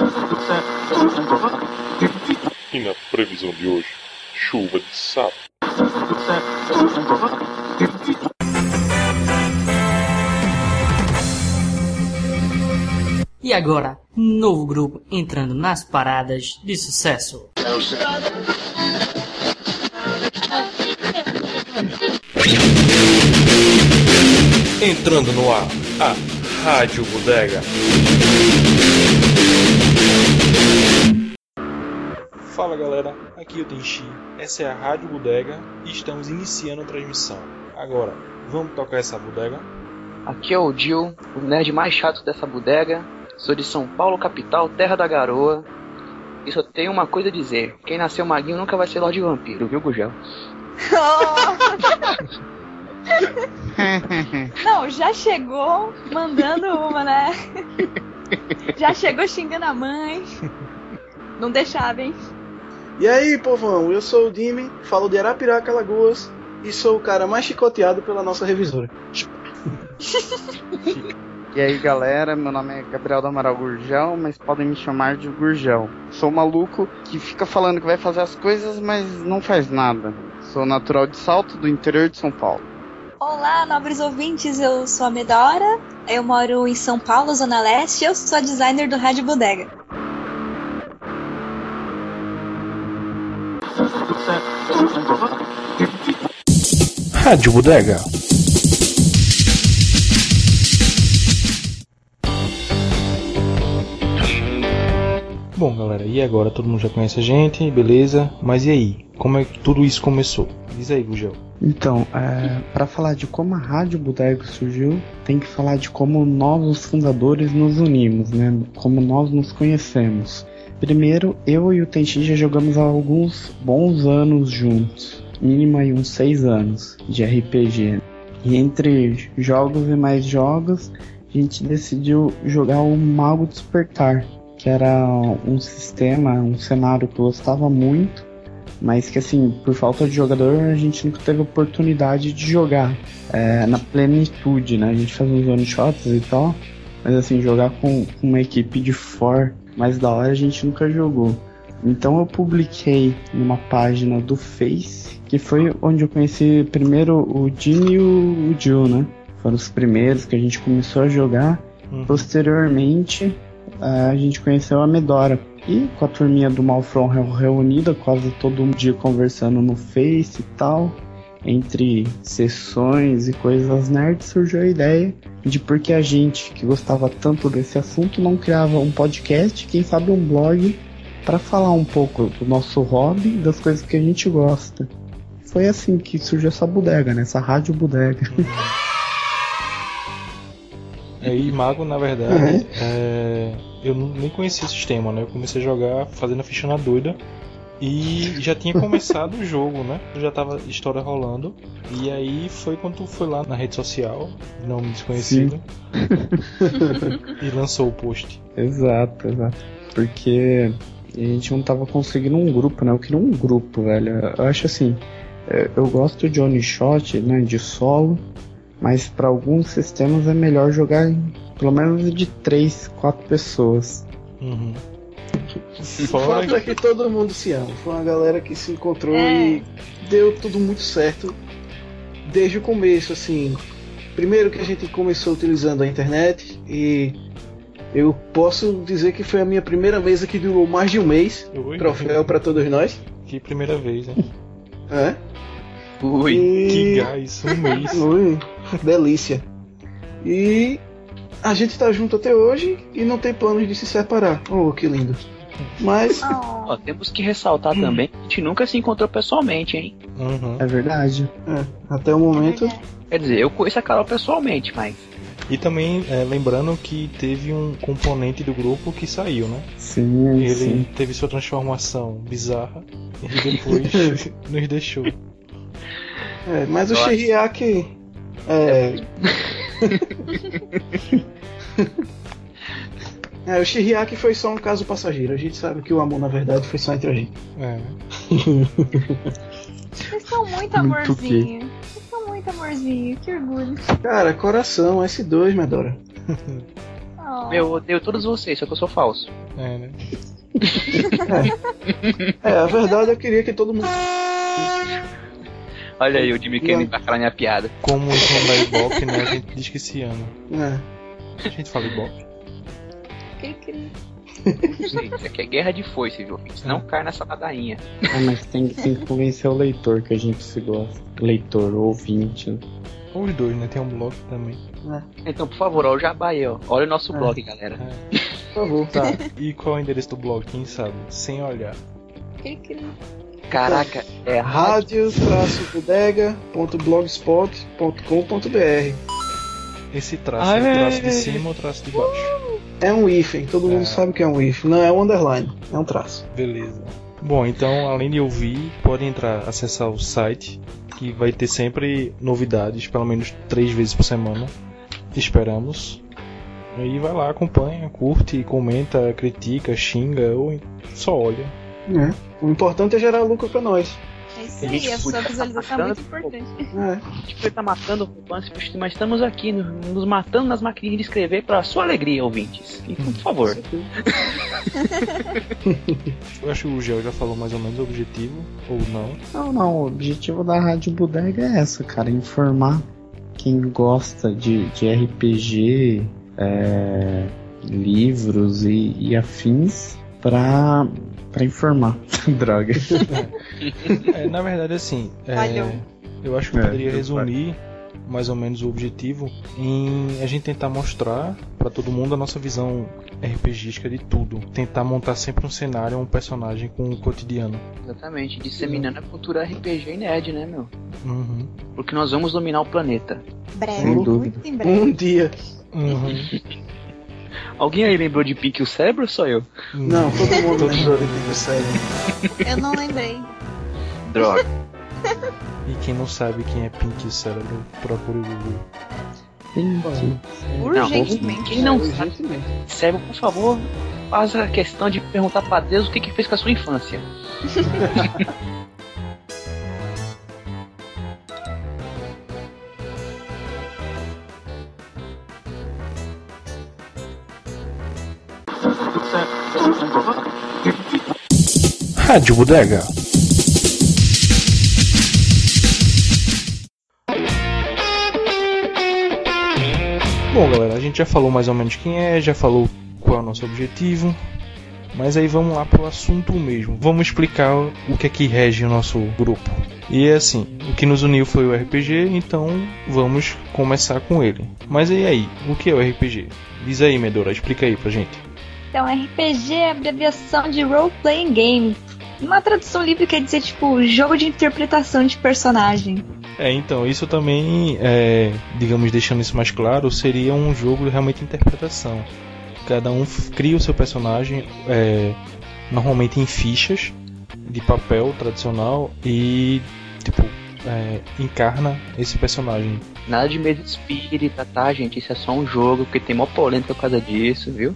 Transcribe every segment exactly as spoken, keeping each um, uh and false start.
E na previsão de hoje, chuva de sapo. E agora, novo grupo entrando nas paradas de sucesso. Entrando no ar, a Rádio Bodega. Fala galera, aqui é o Tenchi, essa é a Rádio Bodega e estamos iniciando a transmissão. Agora, vamos tocar essa bodega? Aqui é o Gil, o nerd mais chato dessa bodega. Sou de São Paulo, capital, terra da garoa. E só tenho uma coisa a dizer: quem nasceu maguinho nunca vai ser Lorde Vampiro, viu, Gugel? Não, já chegou mandando uma, né? Já chegou xingando a mãe. Não deixava, hein? E aí, povão, eu sou o Dimi, falo de Arapiraca, Alagoas, e sou o cara mais chicoteado pela nossa revisora. E aí galera, meu nome é Gabriel do Amaral Gurgel, mas podem me chamar de Gurgel. Sou um maluco que fica falando que vai fazer as coisas, mas não faz nada. Sou natural de Salto, do interior de São Paulo. Olá, nobres ouvintes, eu sou a Medora, eu moro em São Paulo, Zona Leste, e eu sou a designer do Rádio Bodega. Rádio Bodega. Bom galera, e agora? Todo mundo já conhece a gente, beleza? Mas e aí? Como é que tudo isso começou? Diz aí, Gugel. Então, é, para falar de como a Rádio Bodega surgiu, tem que falar de como nós, os fundadores, nos unimos, né? Como nós nos conhecemos. Primeiro, eu e o Tenchi já jogamos há alguns bons anos juntos, mínimo aí uns seis anos de R P G. E entre jogos e mais jogos, a gente decidiu jogar o Mago Despertar, que era um sistema, um cenário que eu gostava muito, mas que assim, por falta de jogador, a gente nunca teve oportunidade de jogar é, na plenitude, né? A gente faz uns one shots e tal, mas assim, jogar com, com uma equipe de four mais da hora a gente nunca jogou. Então eu publiquei numa página do Face, que foi onde eu conheci primeiro o Jimmy e o Jill, né? Foram os primeiros que a gente começou a jogar. Uhum. Posteriormente, a gente conheceu a Medora. E com a turminha do Malfron reunida, quase todo dia conversando no Face e tal, entre sessões e coisas nerds, surgiu a ideia de por que a gente, que gostava tanto desse assunto, não criava um podcast, quem sabe um blog, para falar um pouco do nosso hobby e das coisas que a gente gosta. Foi assim que surgiu essa bodega, né? Essa Rádio Bodega. É, e Mago, na verdade, uhum. é, eu nem conhecia o sistema, né? Eu comecei a jogar fazendo a ficha na doida e já tinha começado o jogo, né? Já tava história rolando. E aí foi quando tu foi lá na rede social, nome desconhecido, e lançou o post. Exato, exato. Porque a gente não tava conseguindo um grupo, né? Eu queria um grupo, velho. Eu acho assim, eu gosto de one shot, né? De solo. Mas para alguns sistemas é melhor jogar em, pelo menos de três, quatro pessoas. Uhum. O fato é que todo mundo se ama. Foi uma galera que se encontrou é. e deu tudo muito certo desde o começo, assim. Primeiro que a gente começou utilizando a internet e eu posso dizer que foi a minha primeira mesa que durou mais de um mês. Ui, troféu para todos nós. Que primeira vez, né? É. Ui, e... que gás, um mês. Ui, delícia. E a gente tá junto até hoje e não tem planos de se separar. Oh, que lindo. Mas oh, temos que ressaltar hum. também que a gente nunca se encontrou pessoalmente, hein? Uhum. É verdade. É, até o momento. Quer dizer, eu conheço a Carol pessoalmente, mas... E também, é, lembrando que teve um componente do grupo que saiu, né? Sim, Ele sim. teve sua transformação bizarra e depois nos deixou. É, mas o Shiriaki é... é, o Shiriaki foi só um caso passageiro. A gente sabe que o amor na verdade foi só entre a gente. É. Vocês são muito amorzinho. Vocês são muito amorzinho, que orgulho. Cara, coração, S dois, Medora. Oh. Meu, eu odeio todos vocês, só que eu sou falso. É, né? É, a verdade eu queria que todo mundo. Olha aí o Jimmy querendo embarcar na minha piada. Como o som da Ibope, né? A gente diz que se ama. É. A gente fala Ibope. Cri, cri. Isso aqui é guerra de foice, viu? Não cai nessa ladainha. Ah, mas tem, tem que convencer o leitor que a gente se gosta. Leitor, ouvinte. Né? Ou os dois, né? Tem um blog também. Então, por favor, olha o jabá aí, ó. Olha o nosso É. blog, galera. É. Por favor. Tá. E qual é o endereço do blog? Quem sabe? Sem olhar. Cri, cri. Caraca, é rádio. rádio bodega ponto blogspot ponto com ponto br. Esse traço Ah, é o é. traço de cima ou o traço de baixo? É um hífen, todo mundo É. sabe que é um hífen. Não é um underline, é um traço. Beleza. Bom, então, além de ouvir, pode entrar, acessar o site, que vai ter sempre novidades, pelo menos três vezes por semana. Esperamos. Aí vai lá, acompanha, curte, comenta, critica, xinga ou só olha. É. O importante é gerar lucro pra nós. É isso A gente aí, a sua podia visualização é tá muito matando- importante. É. Tipo, ele tá matando o romance, mas estamos aqui, no- nos matando nas maquininhas de escrever pra sua alegria, ouvintes. Então, por favor. Eu acho que o Gel já falou mais ou menos o objetivo, ou não. Não, não, o objetivo da Rádio Bodega é essa, cara, informar quem gosta de, de R P G, é, livros e, e afins pra, pra informar. Droga. É, na verdade, assim, é, Falhou. eu acho que eu É, poderia eu resumir mais ou menos o objetivo em a gente tentar mostrar pra todo mundo a nossa visão RPGística de tudo. Tentar montar sempre um cenário, um personagem com o cotidiano. Exatamente, disseminando a cultura R P G e nerd, né, meu? Uhum. Porque nós vamos dominar o planeta. Breve, Sem dúvida. muito em breve. Um dia. Uhum. Alguém aí lembrou de Pique o Cérebro ou só eu? Não, todo mundo Todo lembrou de Pico Sério. Eu não lembrei. Droga. E quem não sabe quem é Pink Cérebro, procure o Google. Gente, Urgentemente. Quem não sabe, Urgentemente. Cérebro, por favor, faz a questão de perguntar pra Deus o que que fez com a sua infância. Rádio Bodega. Bom, galera, a gente já falou mais ou menos quem é, já falou qual é o nosso objetivo, mas aí vamos lá pro assunto mesmo. Vamos explicar o que é que rege o nosso grupo. E é assim, o que nos uniu foi o R P G, então vamos começar com ele. Mas e aí, o que é o R P G? Diz aí, Medora, explica aí pra gente. Então, R P G é a abreviação de Role Playing Game. Uma tradução livre quer dizer, tipo, jogo de interpretação de personagem. É, então, isso também, é, digamos, deixando isso mais claro, seria um jogo realmente de interpretação. Cada um f- cria o seu personagem, é, normalmente em fichas de papel tradicional e, tipo, é, encarna esse personagem. Nada de medo espírita, tá, gente? Isso é só um jogo, porque tem mó polêmica por causa disso, viu?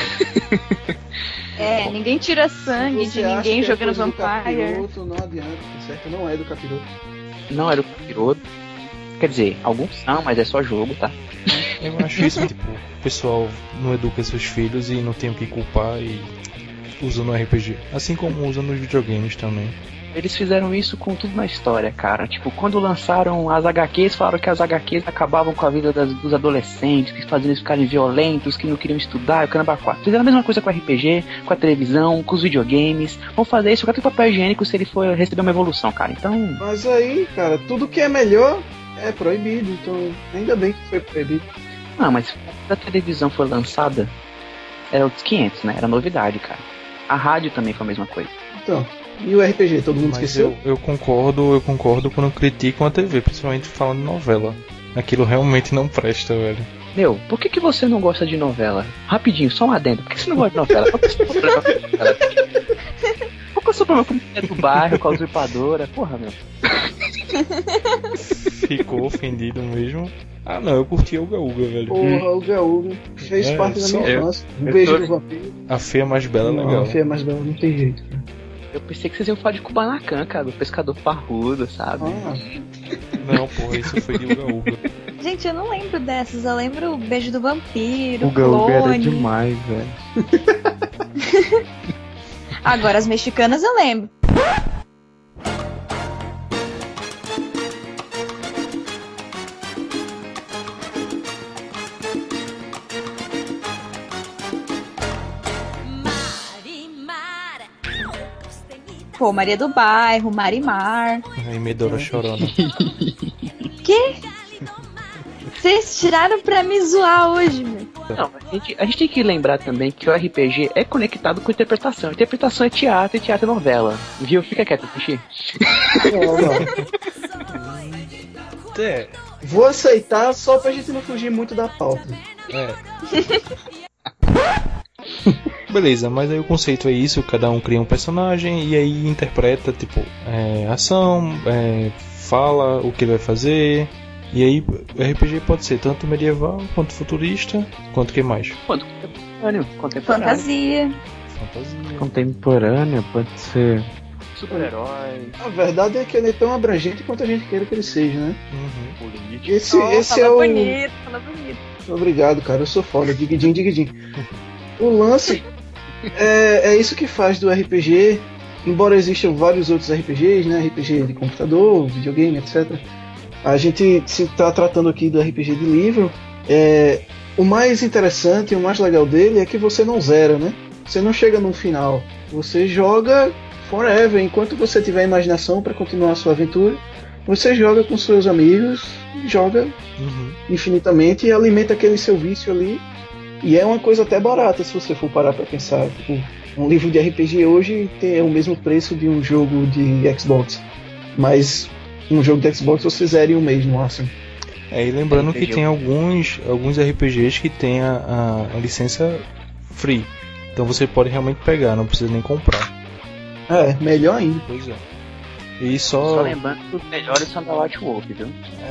É, ninguém tira sangue Você de acha ninguém que é jogando coisa do Vampire. capiroto, não adianta, tá certo? Não é do capiroto. Não era o capiroto. Quer dizer, alguns são, mas é só jogo, tá? Eu acho isso, tipo, o pessoal não educa seus filhos e não tem o que culpar e usa no R P G. Assim como usa nos videogames também. Eles fizeram isso com tudo na história, cara. Tipo, quando lançaram as H Qs, falaram que as H Qs acabavam com a vida das, dos adolescentes, que faziam eles ficarem violentos, que não queriam estudar, e o caramba quatro. Fizeram a mesma coisa com o R P G, com a televisão, com os videogames. Vão fazer isso com o papel higiênico se ele for receber uma evolução, cara. Então, Mas aí, cara, tudo que é melhor é proibido, então ainda bem que foi proibido. não, mas quando a televisão foi lançada, era outros quinhentos, né? Era novidade, cara. A rádio também foi a mesma coisa. Então, e o R P G, todo mundo Mas esqueceu? eu, eu concordo, eu concordo quando criticam a T V, principalmente falando de novela. Aquilo realmente não presta, velho. Meu, por que, que você não gosta de novela? Rapidinho, só um adendo. Por que você não gosta de novela? Qual que é o seu problema com novela? Qual que é o seu problema com a mulher do bairro, com a usurpadora? Porra, meu. Ficou ofendido mesmo. Ah não, eu curti o Gaúga, velho. Porra, o Gaúga fez É, parte da só minha eu- infância. Um eu beijo tô- do vampiro. A feia mais bela é Não, legal. a feia mais bela não tem jeito. Eu pensei que vocês iam falar de Kubanacan, cara, do pescador parrudo, sabe? Ah, Não, porra, isso foi de Uga Uga. Gente, eu não lembro dessas. Eu lembro o Beijo do Vampiro, O Gaúga era Clone. demais, velho. Agora, as mexicanas eu lembro. Pô, Maria do Bairro, Marimar. Aí Medora chorando. Que? Vocês tiraram pra me zoar hoje, velho. Não, a gente, a gente tem que lembrar também que o R P G é conectado com interpretação. Interpretação é teatro e teatro é novela. Viu? Fica quieto, Sushi. Não, não. É. Vou aceitar só pra gente não fugir muito da pauta. É. Beleza, mas aí o conceito é isso, cada um cria um personagem e aí interpreta, tipo, é, ação, é, fala o que ele vai fazer. E aí o R P G pode ser tanto medieval, quanto futurista, quanto que mais? Quanto contemporâneo, contemporâneo. Fantasia. Fantasia. Contemporânea, pode ser. Super-herói. A verdade é que ele é tão abrangente quanto a gente queira que ele seja, né? Uhum. Esse, Oh, esse fala é o... bonito, fala bonito. Obrigado, cara, eu sou foda, digidinho, digidinho. O lance é, é isso que faz do R P G, embora existam vários outros R P Gs, né? R P G de computador, videogame, etcétera. A gente está tratando aqui do R P G de livro. É, o mais interessante e o mais legal dele é que você não zera, né? Você não chega no final. Você joga forever. Enquanto você tiver imaginação para continuar a sua aventura, você joga com seus amigos, joga Uhum. infinitamente e alimenta aquele seu vício ali. E é uma coisa até barata se você for parar para pensar. Tipo, um livro de R P G hoje tem o mesmo preço de um jogo de Xbox. Mas um jogo de Xbox você zera em um mês no máximo. É, e lembrando R P G. que tem alguns, alguns R P Gs que tem a, a, a licença free. Então você pode realmente pegar, não precisa nem comprar. É, melhor ainda. Pois é. E Só só. lembrando que os melhores são da White Wolf, viu?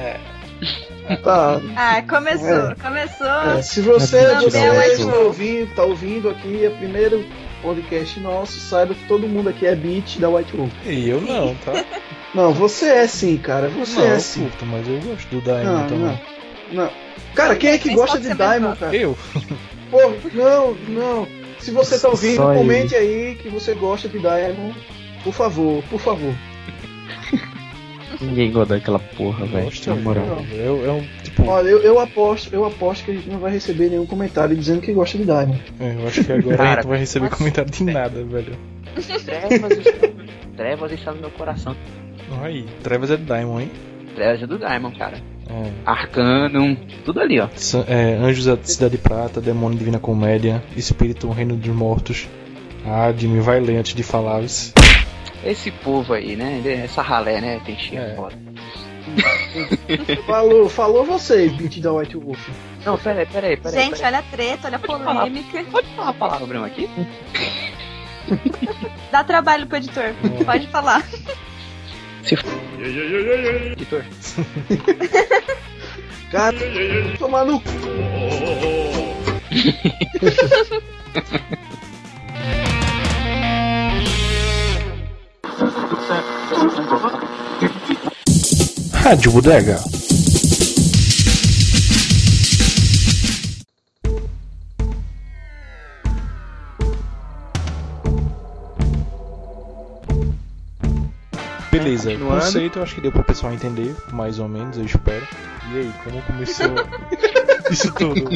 Tá. Ah, começou, É. começou. É, se você, Não, você não, mas- está ouvindo, tá ouvindo aqui, é o primeiro podcast nosso, saiba que todo mundo aqui é beat da White Wolf. E eu não, tá? Não, você é sim, cara. Você não, é eu sim. curto, mas eu gosto do Diamond Não, também. não, não. Cara, quem é que Mas gosta pode de ser mais Diamond, cara? Eu? Pô, não, não. Se você tá ouvindo, Só ele. comente aí que você gosta de Diamond. Por favor, por favor. Ninguém gosta daquela porra, velho. Gosto, Na moral. não. Eu, é um tipo. Olha, eu, eu aposto, eu aposto que a gente não vai receber nenhum comentário dizendo que gosta de Diamond. É, eu acho que agora a Cara, gente vai receber nossa. comentário de nada, velho. Trevas estão, Trevas estão no meu coração. Aí, Trevas é Diamond, hein? Trevas é do Diamond, cara. É. Arcanum, tudo ali, ó. Sa- é, Anjos da Cidade Prata, Demônio Divina Comédia, Espírito Reino dos Mortos. Ah, Jimmy, vai ler antes de falar. Isso. Esse povo aí, né? Essa ralé, né? Tem cheio É. fora. Falou, falou você, beat da White Wolf. Não, peraí, peraí, peraí. Gente, peraí. olha a treta, olha a polêmica. Pode falar a palavra, Bruno, aqui? Dá trabalho pro editor. Pode falar. Se f... Editor. Cara, tomar no cu. Rádio Bodega. Beleza, o Continuando. conceito eu acho que deu pro pessoal entender, mais ou menos, eu espero. E aí, como começou isso tudo?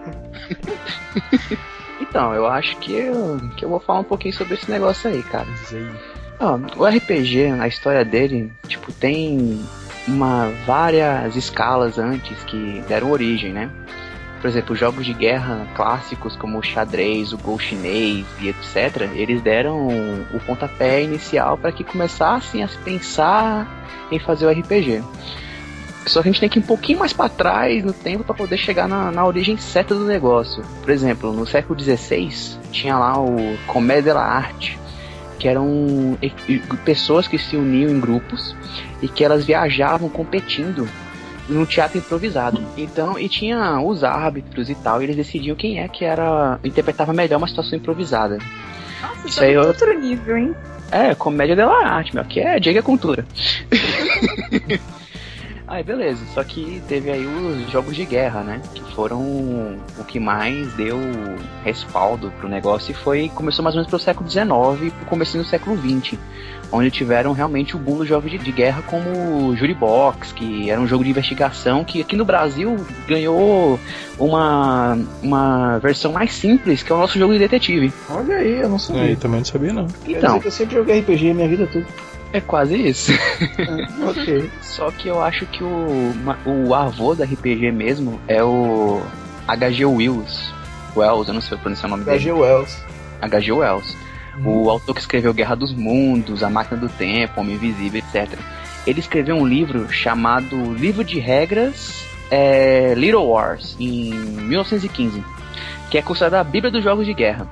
Então, eu acho que eu, que eu vou falar um pouquinho sobre esse negócio aí, cara. Diz aí. Ó, o R P G, a história dele, tipo, tem uma várias escalas antes que deram origem, né? Por exemplo, jogos de guerra clássicos como o xadrez, o Go chinês e etcétera, eles deram o pontapé inicial para que começassem a se pensar em fazer o R P G. Só que a gente tem que ir um pouquinho mais para trás no tempo para poder chegar na, na origem certa do negócio. Por exemplo, no século dezesseis tinha lá o Comédia dell'arte, que eram e- e- pessoas que se uniam em grupos e que elas viajavam competindo num teatro improvisado. Então, e tinha os árbitros e tal, e eles decidiam quem é que era interpretava melhor uma situação improvisada. Nossa, Isso isso aí é eu- outro nível, hein? É, Comédia dell'arte, meu, que é Diego é cultura. Aí beleza, só que teve aí os jogos de guerra, né? Que foram o que mais deu respaldo pro negócio e foi, começou mais ou menos pelo século dezenove e pro comecinho do século vinte, onde tiveram realmente o boom dos jogos de, de guerra como o Jury Box, que era um jogo de investigação que aqui no Brasil ganhou uma, uma versão mais simples, que é o nosso jogo de detetive. Olha aí, eu não sabia. É, também não sabia não. Então, eu sempre joguei R P G a minha vida toda. é quase isso. Ah, ok. Só que eu acho que o, o avô do R P G mesmo é o H G Wells. Wells, eu não sei pronunciar o nome dele. H G Wells. H G Wells. Hum. O autor que escreveu Guerra dos Mundos, A Máquina do Tempo, Homem Invisível, etcétera. Ele escreveu um livro chamado Livro de Regras é, Little Wars, em mil novecentos e quinze, que é considerada a Bíblia dos Jogos de Guerra.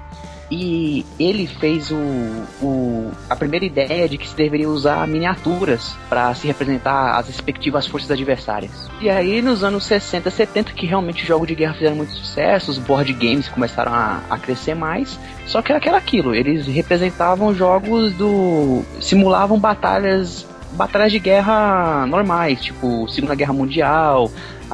E ele fez o, o, a primeira ideia de que se deveria usar miniaturas para se representar as respectivas forças adversárias. E aí nos anos sessenta, setenta, que realmente os jogos de guerra fizeram muito sucesso, os board games começaram a, a crescer mais, só que era aquilo, aquilo, eles representavam jogos do... simulavam batalhas, batalhas de guerra normais, tipo Segunda Guerra Mundial,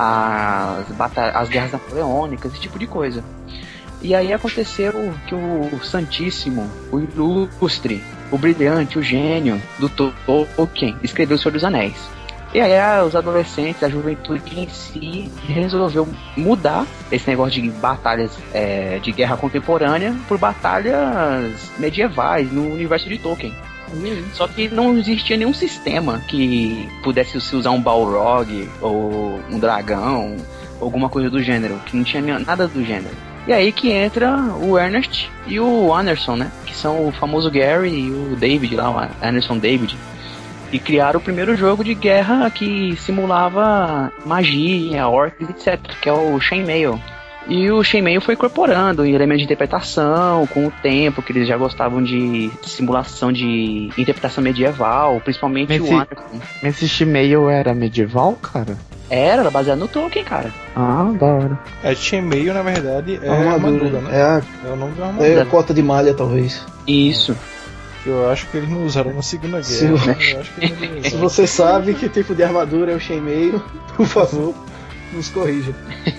as, bata- as guerras napoleônicas, esse tipo de coisa. E aí aconteceu que o Santíssimo, o Ilustre, o Brilhante, o Gênio do Tolkien escreveu O Senhor dos Anéis. E aí os adolescentes, a juventude em si, resolveu mudar esse negócio de batalhas é, de guerra contemporânea por batalhas medievais no universo de Tolkien. Só que não existia nenhum sistema que pudesse se usar um Balrog ou um dragão, alguma coisa do gênero, que não tinha nada do gênero. E aí que entra o Ernest e o Anderson, né? Que são o famoso Gary e o David lá, o Anderson David. E criaram o primeiro jogo de guerra que simulava magia, orcs, etcétera. Que é o Chainmail. E o Chainmail foi incorporando elementos de interpretação com o tempo, que eles já gostavam de simulação de interpretação medieval, principalmente Esse, o Anderson. Esse Chainmail era medieval, cara? Era, era baseado no Tolkien, cara. Ah, da hora. É, Chainmail, na verdade, é Armadura, armadura, né? É, a, É o nome da armadura. é a cota de malha, talvez. Isso. Que eu acho que eles não usaram na Segunda Guerra. Se, né? Eu acho que eles não se usaram. você sabe que tipo de armadura é o Chainmail, por favor, nos corrija.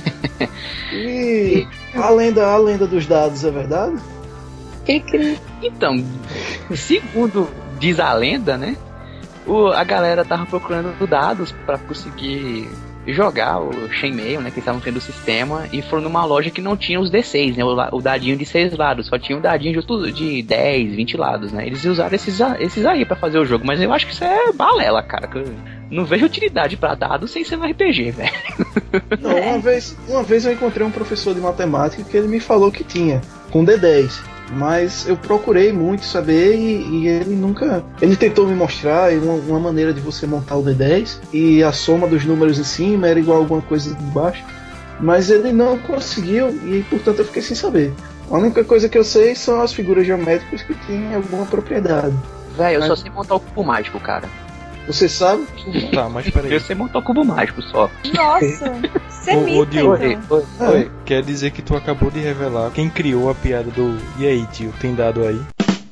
E a lenda, a lenda dos dados é verdade? Então, segundo diz a lenda, né? O, a galera tava procurando dados pra conseguir jogar o Chainmail, né? Que estavam tendo o sistema, e foram numa loja que não tinha os D seis, né? O, o dadinho de seis lados, só tinha um dadinho de, tudo, de dez, vinte lados, né? Eles usaram esses, esses aí pra fazer o jogo, mas eu acho que isso é balela, cara. Que eu não vejo utilidade pra dados sem ser no R P G, velho. Não, uma vez, uma vez eu encontrei um professor de matemática que ele me falou que tinha, com D dez. Mas eu procurei muito saber e, e ele nunca... Ele tentou me mostrar uma, uma maneira de você montar o D dez e a soma dos números em cima era igual a alguma coisa de baixo. Mas ele não conseguiu e, portanto, eu fiquei sem saber. A única coisa que eu sei são as figuras geométricas que têm alguma propriedade. Velho, eu Mas... só sei montar o cubo mágico, cara. Você sabe? Tá, mas peraí. Eu sei montar o cubo mágico só. Nossa, você Ô, ô, mita, Diogo, então. Oi, Oi, quer dizer que tu acabou de revelar quem criou a piada do E aí, tio, tem dado aí?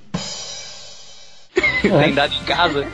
Tem dado em casa.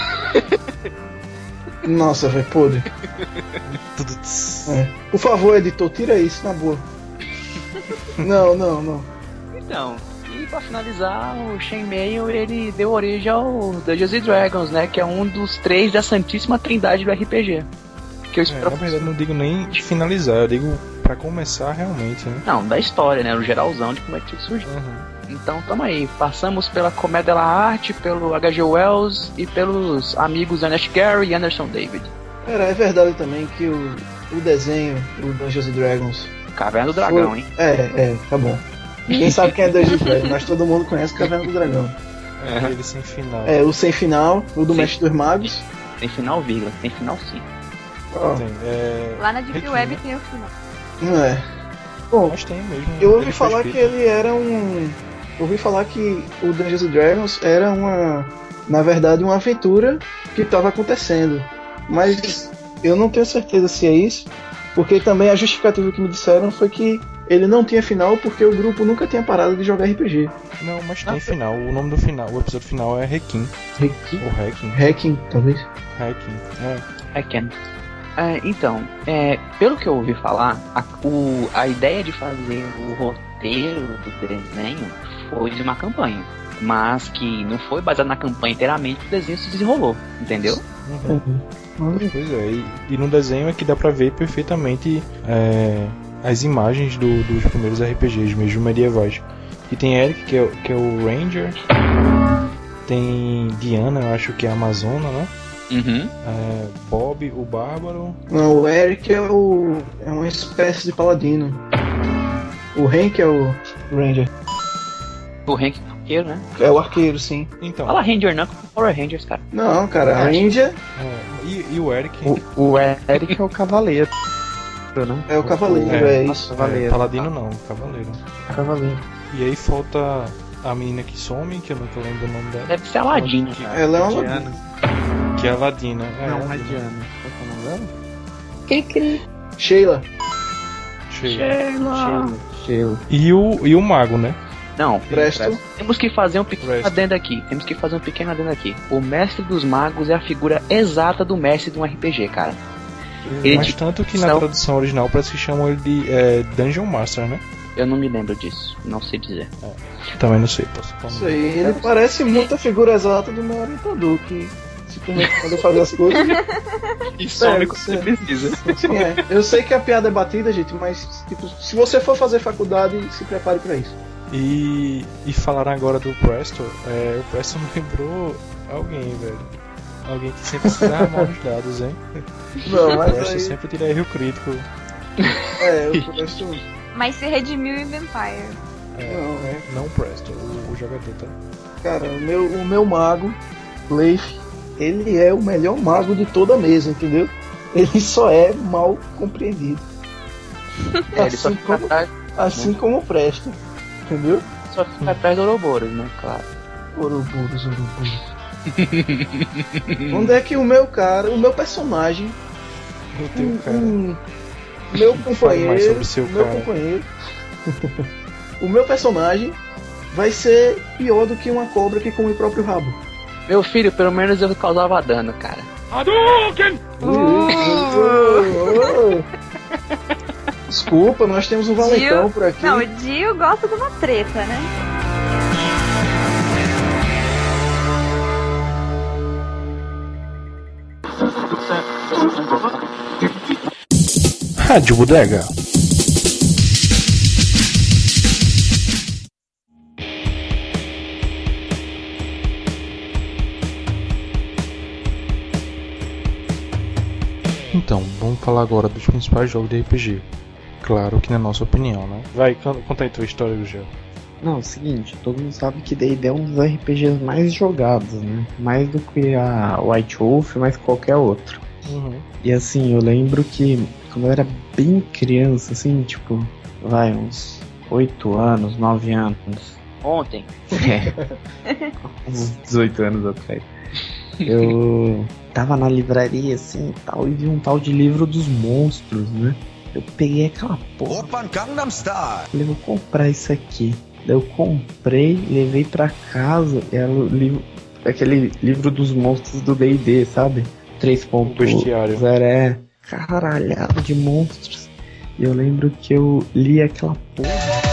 Nossa, velho, podre. Tudo tss. É. Por favor, editor, tira isso, na boa. Não, não, não. Então, e pra finalizar, o Chainmail, ele deu origem ao Dungeons and Dragons, né? Que é um dos três da Santíssima Trindade do R P G. Que eu É, espero... na verdade, não digo nem de finalizar, eu digo pra começar realmente, né? Não, da história, né? O geralzão de como é que isso surgiu. Uhum. Então, tamo aí. Passamos pela Comédia dell'arte, pelo H G Wells e pelos amigos Ernest Gary e Anderson David. Era, é verdade também que o, o desenho do Dungeons and Dragons... Caverna do Dragão, foi... hein? É, é, tá bom. Quem sabe quem é Dungeons and Dragons, mas todo mundo conhece Caverna do Dragão. É aquele sem final. É, o Sem Final, o do Sim. Mestre dos Magos. Tem final, vírgula. Tem final, sim. Ó, Tem, é... Lá na Deep Requiem, Web né? tem o final. não é. Bom, Mas tem mesmo. eu ouvi ele foi falar que escrito. ele era um... Eu ouvi falar que o Dungeons and Dragons era uma... Na verdade, uma aventura que estava acontecendo. Mas eu não tenho certeza se é isso. Porque também a justificativa que me disseram foi que ele não tinha final porque o grupo nunca tinha parado de jogar R P G. Não, mas tem final. O nome do final, o episódio final é Requiem. Requiem? Ou Hacking. Hacking, talvez. Hacking. É. I can. É, então, é, pelo que eu ouvi falar, a, o, a ideia de fazer o roteiro do desenho foi de uma campanha, mas que não foi baseado na campanha inteiramente, o desenho se desenrolou, entendeu? Uhum. Uhum. Pois é, e, e no desenho é que dá pra ver perfeitamente é, as imagens do, dos primeiros R P Gs mesmo medievais. E tem Eric, que é, que é o Ranger, tem Diana, eu acho que é a Amazona, né? Uhum. É, Bob, o Bárbaro. Não, o Eric é o. é uma espécie de paladino. O Hank é o Ranger. O Hank é o arqueiro, né? É o arqueiro, sim. Então. Fala Ranger não, que é Power Rangers, cara. Não, cara, a Ranger. É, e, e o Eric? O, o Eric é o cavaleiro, né? É o cavaleiro, é, é, isso. É, paladino não, cavaleiro. Cavaleiro. E aí falta a menina que some, que eu nunca lembro o nome dela. Deve ser a Ladina, que, cara. Ela é uma Diana. ladina. Que é a Ladina. É, Não, a a Diana. Qual é o nome dela? Cri, cri. Sheila. Sheila. Sheila. E o, e o mago, né? Não, Presto. temos que fazer um pequeno Presto. adendo aqui. Temos que fazer um pequeno adendo aqui. O mestre dos magos é a figura exata do mestre de um R P G, cara. Ele Mas de- tanto que na são- tradução original parece que chamam ele de é, Dungeon Master, né? Eu não me lembro disso, não sei dizer. Também não sei, posso falar. Isso aí, ele parece muito a figura exata do meu orientador, que simplesmente quando eu fazer as coisas. E some quando você precisa. Sim, é. Eu sei que a piada é batida, gente, mas tipo, se você for fazer faculdade, se prepare pra isso. E, e falaram agora do Presto, é, o Presto me lembrou alguém, velho. Alguém que sempre se dá mal nos dados, hein? Não, O mas Presto aí, sempre tira erro crítico. é, eu Presto. Mas se redimiu em Vampire. É, Não, é. não o Presto, o, o jogador, tá? Cara, o meu, o meu mago, Leif, ele é o melhor mago de toda a mesa, entendeu? Ele só é mal compreendido. É, ele só Assim fica como, atrás, assim como o Presto, entendeu? só fica atrás do Ouroboros, né? Claro. Ouroboros, Ouroboros. Onde é que o meu cara, o meu personagem, O teu um, cara. um- meu Fale mais companheiro, sobre o seu meu cara. companheiro, o meu personagem vai ser pior do que uma cobra que come o próprio rabo. Meu filho, pelo menos eu causava dano, cara. Desculpa, nós temos um valentão Dio- por aqui. Não, o Dio gosta de uma treta, né? Rádio Bodega. Então, vamos falar agora dos principais jogos de R P G. Claro que na nossa opinião, né? Vai, con- conta aí tua história do jogo. Não, é o seguinte, todo mundo sabe que D e D é um dos R P Gs mais jogados, né? Mais do que a White Wolf, mais qualquer outro. Uhum. E assim, eu lembro que quando eu era bem criança, assim, tipo, vai, uns oito anos, nove anos. Ontem. É. Uns dezoito anos atrás. Eu tava na livraria assim e tal, e vi um tal de livro dos monstros, né? Eu peguei aquela porra. Open Gangnam Style. Falei, vou comprar isso aqui. Daí eu comprei, levei pra casa, era o livro, aquele livro dos monstros do D e D, sabe? três ponto Bestiário. zero, é caralhada de monstros. E eu lembro que eu li aquela porra.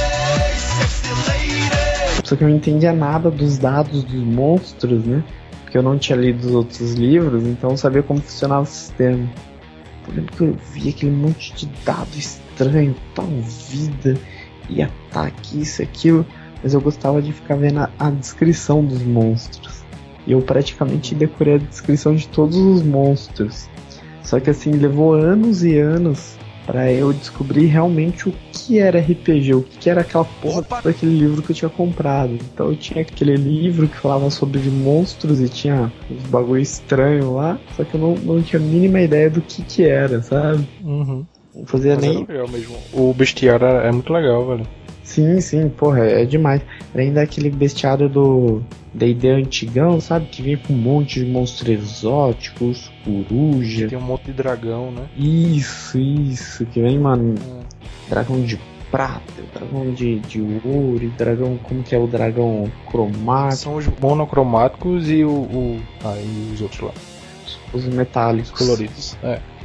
Só que eu não entendia nada dos dados dos monstros, né? Porque eu não tinha lido os outros livros, então eu sabia como funcionava o sistema. Eu lembro que eu vi aquele monte de dado estranho, tal vida e ataque, isso e aquilo, mas eu gostava de ficar vendo a, a descrição dos monstros. E eu praticamente decorei a descrição de todos os monstros. Só que assim, levou anos e anos pra eu descobrir realmente o que era R P G, o que era aquela porra daquele livro que eu tinha comprado. Então eu tinha aquele livro que falava sobre monstros e tinha uns bagulho estranho lá, só que eu não, não tinha a mínima ideia do que que era, sabe? Uhum. Não fazia Mas nem... é legal mesmo. O bestiário é muito legal, velho. Sim, sim, porra, é demais. Ainda aquele bestiário do D e D antigão, sabe? Que vinha com um monte de monstros exóticos, coruja. Tem um monte de dragão, né? Isso, isso, que vem, mano, Hum. dragão de prata, dragão de, de ouro, e dragão, como que é o dragão cromático, São os monocromáticos e o. o... Ah, e os outros lá. os metálicos. Coloridos. É.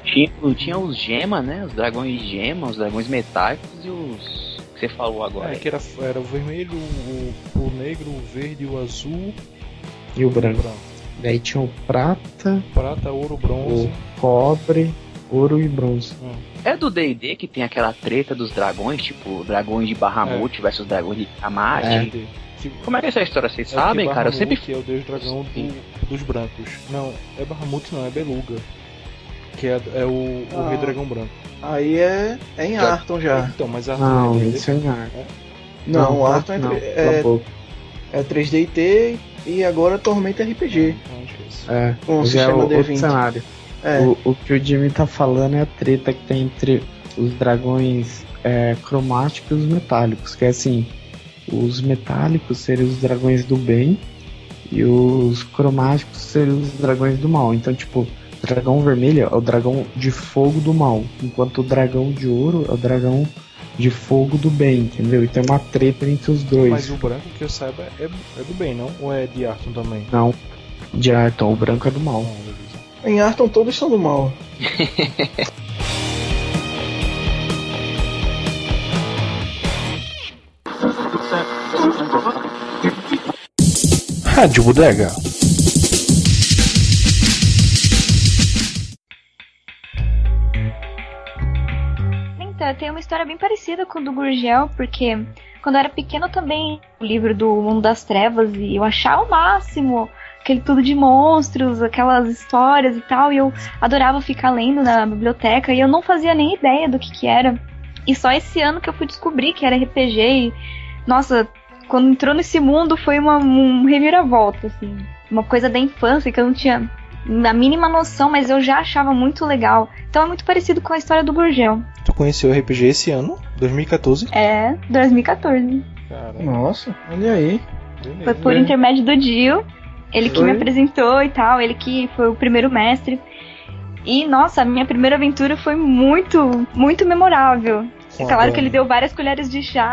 Tinha, tinha os gemas, né? Os dragões de gema, os dragões metálicos e os que você falou agora. É, que era, era o vermelho, o, o negro, o verde, o azul e o branco. branco. Daí tinha o prata, prata, ouro, bronze, o cobre, ouro e bronze. Hum. É do D e D que tem aquela treta dos dragões, tipo dragões de Bahamut é. versus dragões de Tiamat. É. Como é que é essa história? Vocês é sabem, cara? Eu sempre que é o deus dragão do, dos brancos. Não, é Bahamut não, é Beluga. Que é, é o, ah. o rei dragão branco. Aí é, é em já. Arton já. Então, mas Arton não, é isso é em Arton. Não, não, o Arton é, não, é, é três D T e agora Tormenta R P G. É, com o sistema é o, D vinte. Cenário. É. O, o que o Jimmy tá falando é a treta que tem entre os dragões é, cromáticos e os metálicos. Que é assim, os metálicos seriam os dragões do bem e os cromáticos seriam os dragões do mal. Então, tipo, o dragão vermelho é o dragão de fogo do mal, enquanto o dragão de ouro é o dragão de fogo do bem, entendeu? E tem uma treta entre os dois. Mas o branco, que eu saiba, é, é do bem, não? Ou é de Arton também? Não, de Arton, o branco é do mal. Não, em Arton todos são do mal. Rádio Bodega. Então, eu tenho uma história bem parecida com o do Gurgel, porque quando eu era pequena também o livro do Mundo das Trevas e eu achava o máximo aquele tudo de monstros, aquelas histórias e tal, e eu adorava ficar lendo na biblioteca e eu não fazia nem ideia do que que era. E só esse ano que eu fui descobrir que era R P G e, nossa, quando entrou nesse mundo foi uma um reviravolta, assim. Uma coisa da infância que eu não tinha a mínima noção, mas eu já achava muito legal. Então é muito parecido com a história do Gurgel. Tu conheceu o R P G esse ano? dois mil e catorze? É, dois mil e catorze. Caramba. Nossa, olha aí. Beleza. Foi por intermédio do Dio. Ele que foi? me apresentou e tal, ele que foi o primeiro mestre. E, nossa, a minha primeira aventura foi muito, muito memorável. É claro que ele deu várias colheres de chá.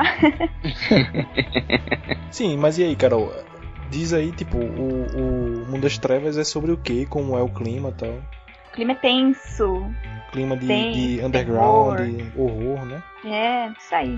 Sim, mas e aí, Carol? Diz aí, tipo, o, o Mundo das Trevas é sobre o quê? Como é o clima e tal? O clima é tenso. Clima de, tenso, de underground, horror. De horror, né? É, isso aí.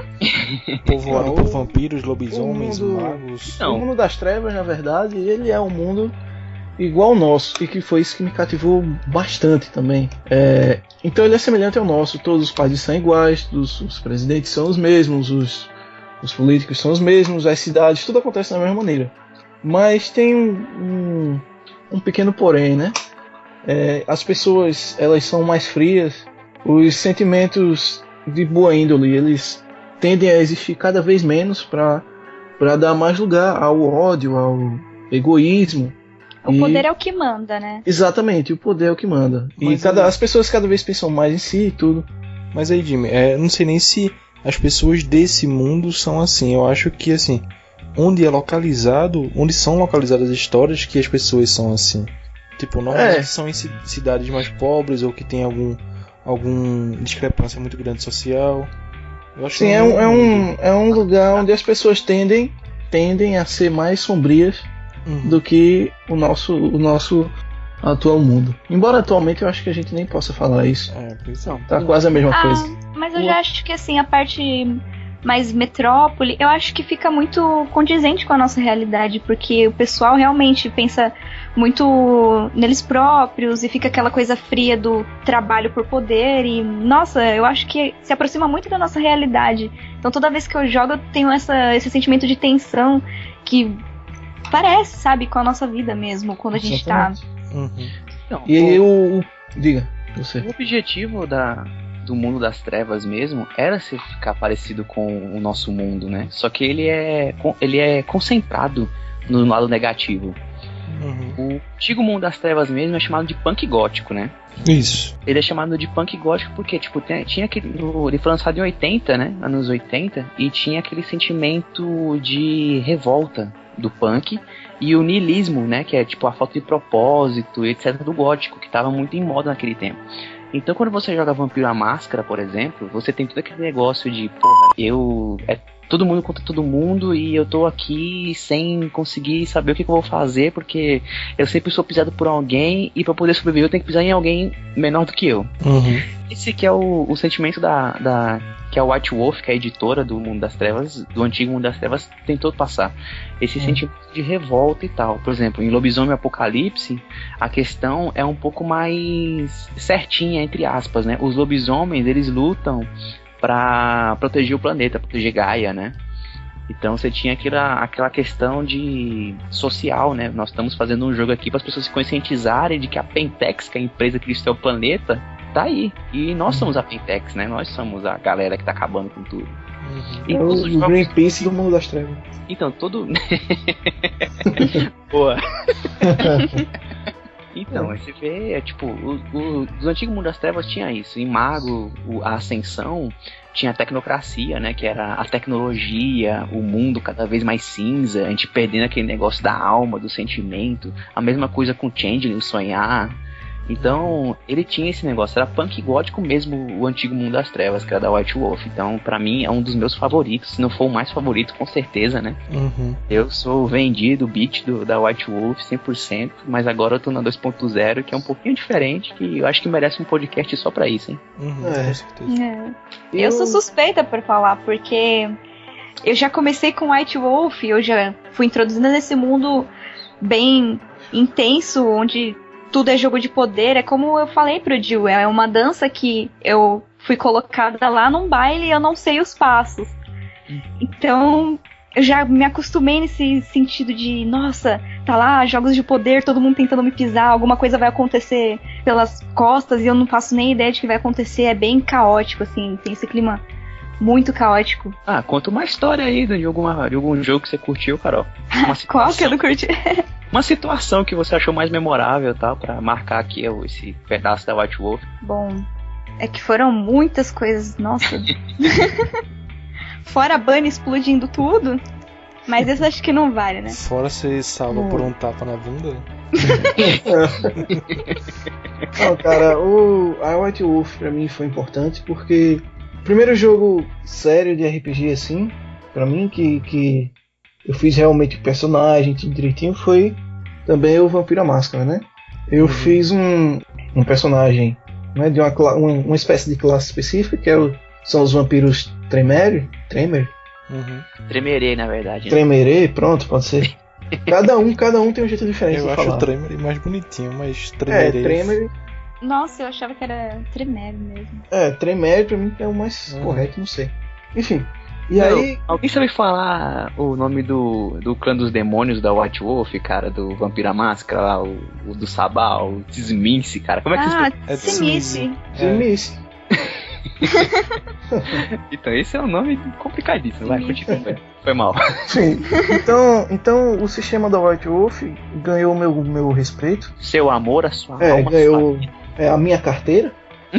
Povoado Não, por vampiros, lobisomens, o mundo, magos. Não. O Mundo das Trevas, na verdade, ele é um mundo igual ao nosso, e que foi isso que me cativou bastante também. É, então ele é semelhante ao nosso, todos os países são iguais, os, os presidentes são os mesmos, os, os políticos são os mesmos, as cidades, tudo acontece da mesma maneira. Mas tem um, um, um pequeno porém, né? É, as pessoas, elas são mais frias, os sentimentos de boa índole, eles tendem a existir cada vez menos para para dar mais lugar ao ódio, ao egoísmo. O poder e... é o que manda, né? Exatamente, o poder é o que manda. Mas e cada, aí... as pessoas cada vez pensam mais em si e tudo. Mas aí, Jimmy, é, não sei nem se as pessoas desse mundo são assim. Eu acho que, assim, onde é localizado, onde são localizadas as histórias, que as pessoas são assim. Tipo, normalmente é. são em cidades mais pobres ou que tem algum, algum discrepância muito grande social. Eu acho Sim, que é, um, é, um, é um lugar onde as pessoas tendem, tendem a ser mais sombrias. Uhum. Do que o nosso, o nosso atual mundo. Embora atualmente eu acho que a gente nem possa falar isso. É, não, tá quase a mesma ah, coisa. Mas eu já acho que assim, a parte mais metrópole, eu acho que fica muito condizente com a nossa realidade, porque o pessoal realmente pensa muito neles próprios e fica aquela coisa fria do trabalho por poder e, nossa, eu acho que se aproxima muito da nossa realidade. Então toda vez que eu jogo eu tenho essa, esse sentimento de tensão que parece, sabe, com a nossa vida mesmo, quando a gente Exatamente. tá... Uhum. Não, e aí o, o... Diga, você. O objetivo da, do Mundo das Trevas mesmo era se ficar parecido com o nosso mundo, né? Só que ele é, ele é concentrado no lado negativo. Uhum. O antigo Mundo das Trevas mesmo é chamado de punk gótico, né? Isso. Ele é chamado de punk gótico porque, tipo, tem, tinha aquele... Ele foi lançado em oitenta, né? Anos oitenta. E tinha aquele sentimento de revolta do punk e o niilismo, né, que é tipo a falta de propósito, etc, do gótico, que estava muito em moda naquele tempo. Então quando você joga Vampiro à Máscara, por exemplo, você tem todo aquele negócio de, porra, eu é todo mundo contra todo mundo e eu tô aqui sem conseguir saber o que, que eu vou fazer, porque eu sempre sou pisado por alguém e pra poder sobreviver eu tenho que pisar em alguém menor do que eu. Uhum. Esse que é o, o sentimento da, da... que a White Wolf, que é a editora do Mundo das Trevas, do antigo Mundo das Trevas, tentou passar. Esse hum. sentimento de revolta e tal. Por exemplo, em Lobisomem Apocalipse, a questão é um pouco mais certinha, entre aspas, né? Os lobisomens, eles lutam pra proteger o planeta, proteger Gaia, né? Então você tinha aquela, aquela questão de social, né? Nós estamos fazendo um jogo aqui para as pessoas se conscientizarem de que a Pentex, que é a empresa que destrói o planeta, tá aí. E nós somos a Pentex, né? Nós somos a galera que tá acabando com tudo. Uhum. E é o jogos... Greenpeace do Mundo das Trevas. Então, todo... Boa. Então, você vê, é, tipo, o, o, os antigos Mundo das Trevas tinha isso. Em Mago, o, a Ascensão, tinha a tecnocracia, né? Que era a tecnologia, o mundo cada vez mais cinza, a gente perdendo aquele negócio da alma, do sentimento. A mesma coisa com Changeling, o sonhar. Então, ele tinha esse negócio, era punk gótico mesmo, o antigo Mundo das Trevas, que era da White Wolf. Então, pra mim, é um dos meus favoritos, se não for o mais favorito, com certeza, né? Uhum. Eu sou vendido, beat do, da White Wolf, cem por cento, mas agora eu tô na dois ponto zero, que é um pouquinho diferente, que eu acho que merece um podcast só pra isso, hein? Uhum, é. Com certeza. É. Eu... eu sou suspeita por falar, porque eu já comecei com White Wolf, eu já fui introduzida nesse mundo bem intenso, onde... tudo é jogo de poder, é como eu falei pro Gil, é uma dança que eu fui colocada lá num baile e eu não sei os passos. Então, eu já me acostumei nesse sentido de, nossa, tá lá, jogos de poder, todo mundo tentando me pisar, alguma coisa vai acontecer pelas costas e eu não faço nem ideia de que vai acontecer, é bem caótico, assim, tem esse clima muito caótico. Ah, conta uma história aí de, alguma, de algum jogo que você curtiu, Carol. Qual que eu não curti? Uma situação que você achou mais memorável, tá? Pra marcar aqui esse pedaço da White Wolf. Bom, é que foram muitas coisas, nossa. Fora a Bunny explodindo tudo, mas isso acho que não vale, né? Fora ser salva hum. por um tapa na bunda. Não, cara, o a White Wolf pra mim foi importante porque o primeiro jogo sério de R P G assim, pra mim, que... que eu fiz realmente o personagem, tudo direitinho, foi também o Vampiro à Máscara, né? Eu uhum. fiz um, um personagem, né, de uma, uma, uma espécie de classe específica, que é o, são os vampiros Tremere, Tremer? Uhum. Tremerê, na verdade. Né? Tremerê, pronto, pode ser. Cada um, cada um tem um jeito diferente eu de falar. Eu acho o Tremerê mais bonitinho, mas Tremerê... É, Tremerê... Nossa, eu achava que era Tremere mesmo. É, Tremere pra mim é o mais uhum. correto, não sei. Enfim... E não, aí... Alguém sabe falar o nome do, do clã dos demônios da White Wolf, cara? Do Vampiro à Máscara lá, o, o do Sabá, o Tzimice, cara. Como é que ah, é Tzimice. Tzimice. Então, esse é um nome complicadíssimo. Vai, continua. Foi mal. Sim. Então, então, o sistema da White Wolf ganhou o meu, meu respeito. Seu amor, a sua é, alma, ganhou sua... é, a minha carteira.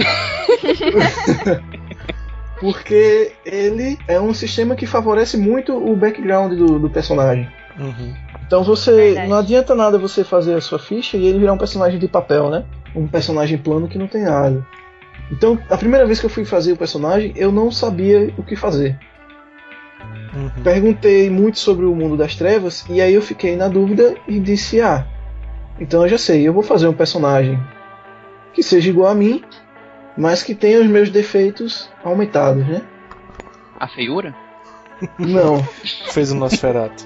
Porque ele é um sistema que favorece muito o background do, do personagem. Uhum. Então você Verdade. Não adianta nada você fazer a sua ficha e ele virar um personagem de papel, né? Um personagem plano que não tem nada. Então, a primeira vez que eu fui fazer o personagem, eu não sabia o que fazer. Uhum. Perguntei muito sobre o Mundo das Trevas e aí eu fiquei na dúvida e disse, ah, então eu já sei, eu vou fazer um personagem que seja igual a mim, mas que tenha os meus defeitos aumentados, né? A feiura? Não. Fez o Nosferatu.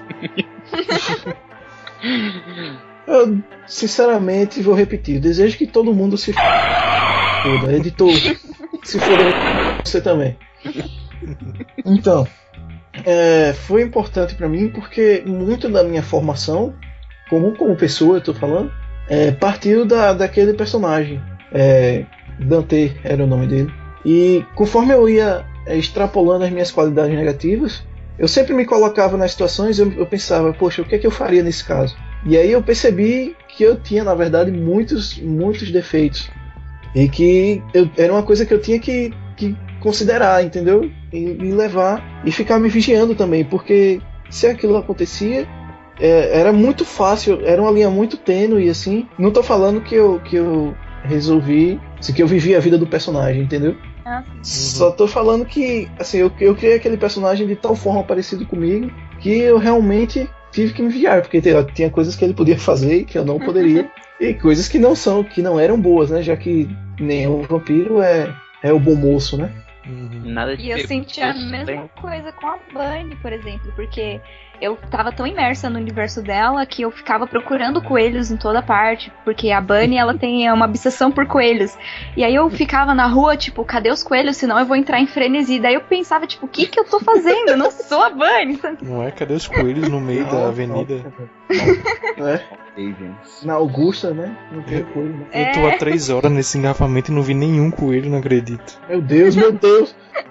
Eu, sinceramente, vou repetir. Desejo que todo mundo se foda. Editor, se foda você também. Então, é, foi importante pra mim porque muito da minha formação, como, como pessoa, eu tô falando, é, partiu da, daquele personagem. É, Dante era o nome dele. E conforme eu ia é, extrapolando as minhas qualidades negativas, eu sempre me colocava nas situações e eu, eu pensava, poxa, o que é que eu faria nesse caso? E aí eu percebi que eu tinha, na verdade, muitos, muitos defeitos. E que eu, era uma coisa que eu tinha que, que considerar, entendeu? E, e levar e ficar me vigiando também, porque se aquilo acontecia, é, era muito fácil, era uma linha muito tênue, assim. Não tô falando que eu, que eu resolvi, assim, que eu vivi a vida do personagem, entendeu? Ah, Só tô falando que, assim, eu, eu criei aquele personagem de tal forma parecido comigo que eu realmente tive que enviar, porque tinha, tinha coisas que ele podia fazer que eu não poderia, e coisas que não são, que não eram boas, né? Já que nenhum vampiro é, é o bom moço, né? Uhum. Nada de E eu ter- senti a mesma coisa com a Bunny, por exemplo, porque eu tava tão imersa no universo dela que eu ficava procurando coelhos em toda parte, porque a Bunny, ela tem uma obsessão por coelhos. E aí eu ficava na rua, tipo, cadê os coelhos? Senão eu vou entrar em frenesi. Daí eu pensava, tipo, o que que eu tô fazendo? Eu não sou a Bunny. sabe? Não é? Cadê os coelhos no meio da avenida? É, Agents. na Augusta, né? Não tem coelho, né? Eu tô há três horas nesse engarrafamento e não vi nenhum coelho, não acredito. Meu Deus, meu Deus!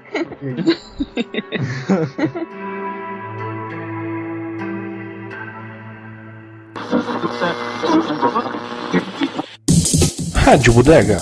Rádio Bodega.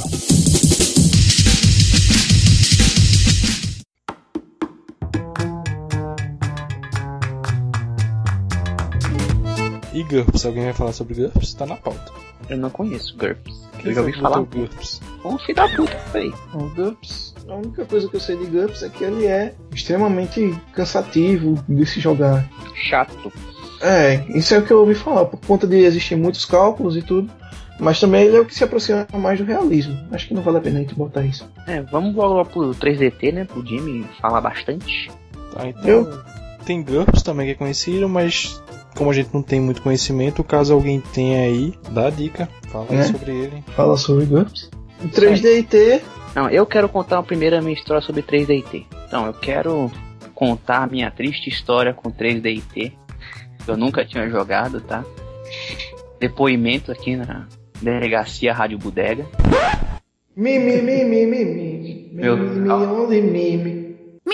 E GURPS? Alguém vai falar sobre GURPS? Tá na pauta. Eu não conheço GURPS. Quem Eu já ouvi foi que falar. botou GURPS? Um filho da puta, véi. O GURPS, a única coisa que eu sei de GURPS é que ele é extremamente cansativo de se jogar. Chato. É, isso é o que eu ouvi falar, por conta de existir muitos cálculos e tudo. Mas também ele é o que se aproxima mais do realismo. Acho que não vale a pena a gente botar isso. É, vamos logo pro três D T, né? Pro Jimmy falar bastante. Tá, então. Eu? Tem GURPS também que é conhecido, mas como a gente não tem muito conhecimento, caso alguém tenha aí, dá a dica. Fala aí É. sobre ele. Fala sobre GURPS. O três D T, Não, eu quero contar uma primeira minha história sobre três D T. Então, eu quero contar a minha triste história com três D T. Que eu nunca tinha jogado, tá? Depoimento aqui na Delegacia Rádio Bodega. mi, mi, mi, mi, mi, mi, Meu mi, mi, Deus. only mi, mi.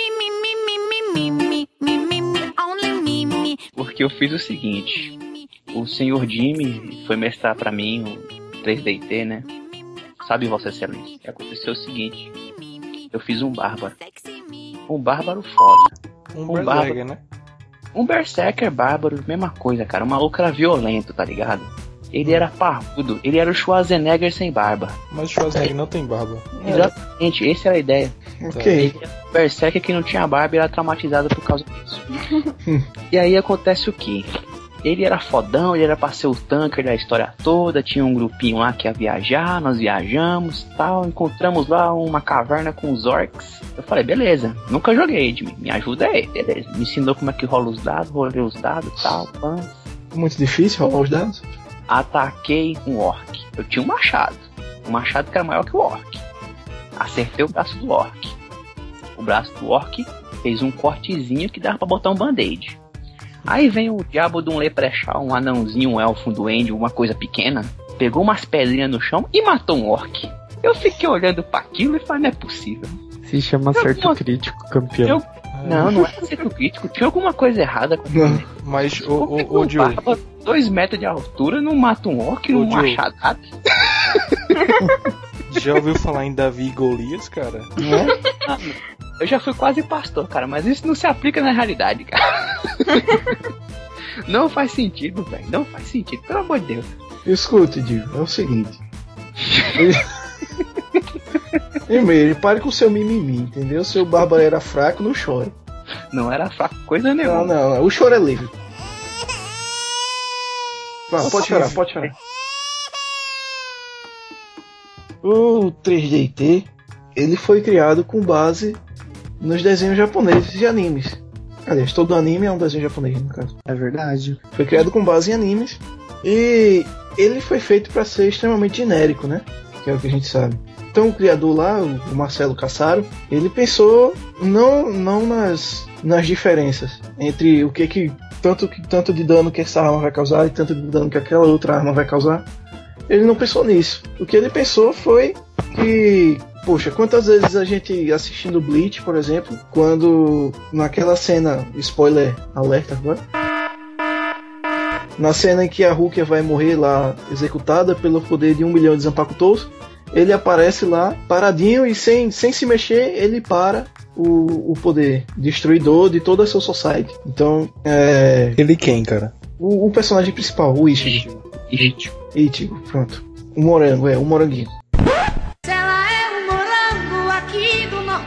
Porque eu fiz o seguinte. O senhor Jimmy foi mestrar pra mim o três D T, né? Sabe, Vossa Excelência, que aconteceu o seguinte. Eu fiz um bárbaro. Um bárbaro foda. Um Um Berserker, né? Um berserker bárbaro, mesma coisa, cara. O maluco era violento, tá ligado? Ele era parrudo. Ele era o Schwarzenegger sem barba. Mas o Schwarzenegger não tem barba. Exatamente, essa era a ideia. Ok. Ele era um berserker que não tinha barba e era traumatizado por causa disso. E aí acontece o que? Ele era fodão, ele era pra ser o tanker da história toda, tinha um grupinho lá que ia viajar, nós viajamos tal, encontramos lá uma caverna com os orcs. Eu falei, beleza, nunca joguei, Edmund, me ajuda aí, beleza. Me ensinou como é que rola os dados, rolei os dados tal, pã. Muito difícil rolar os dados. Ataquei um orc. Eu tinha um machado, um machado que era maior que o orc. Acertei o braço do orc. O braço do orc fez um cortezinho que dava pra botar um band-aid. Aí vem o diabo de um leprechaun, um anãozinho, um elfo, um duende, uma coisa pequena, pegou umas pedrinhas no chão e matou um orc. Eu fiquei olhando pra aquilo e falei, não é possível. Se chama Eu- acerto eu- crítico, campeão. Eu, não, não era acerto crítico, tinha alguma coisa errada com Não. Mas, Como ô, é que ô, ô, um Joe, bárbaro, dois metros de altura, não mata um orc Ô, num Joe. machadado? já ouviu falar em Davi e Golias, cara? Eu já fui quase pastor, cara, mas isso não se aplica na realidade, cara. Não faz sentido, velho. Não faz sentido, pelo amor de Deus. Escute, Dio, é o seguinte. Primeiro, pare com o seu mimimi, entendeu? Seu bárbaro era fraco, não chore. Não era fraco coisa nenhuma. Não, não, não. O choro é livre. Vá, pode chorar, pode chorar. O três D T, ele foi criado com base nos desenhos japoneses de animes. Aliás, todo anime é um desenho japonês, no caso. É verdade. Foi criado com base em animes e ele foi feito para ser extremamente genérico, né? Que é o que a gente sabe. Então o criador lá, o Marcelo Cassaro, ele pensou não, não nas, nas diferenças entre o que que tanto, que tanto de dano que essa arma vai causar e tanto de dano que aquela outra arma vai causar. Ele não pensou nisso. O que ele pensou foi que, poxa, quantas vezes a gente assistindo Bleach, por exemplo, quando naquela cena, spoiler alerta agora, na cena em que a Rukia vai morrer lá, executada pelo poder de um milhão de Zanpakutos, ele aparece lá, paradinho e sem, sem se mexer, ele para o, o poder destruidor de toda a sua society. Então, é... Ele quem, cara? O, o personagem principal, o Ichigo. Ichigo. Ichigo, pronto. O morango, é, o moranguinho. Ela é um morango aqui do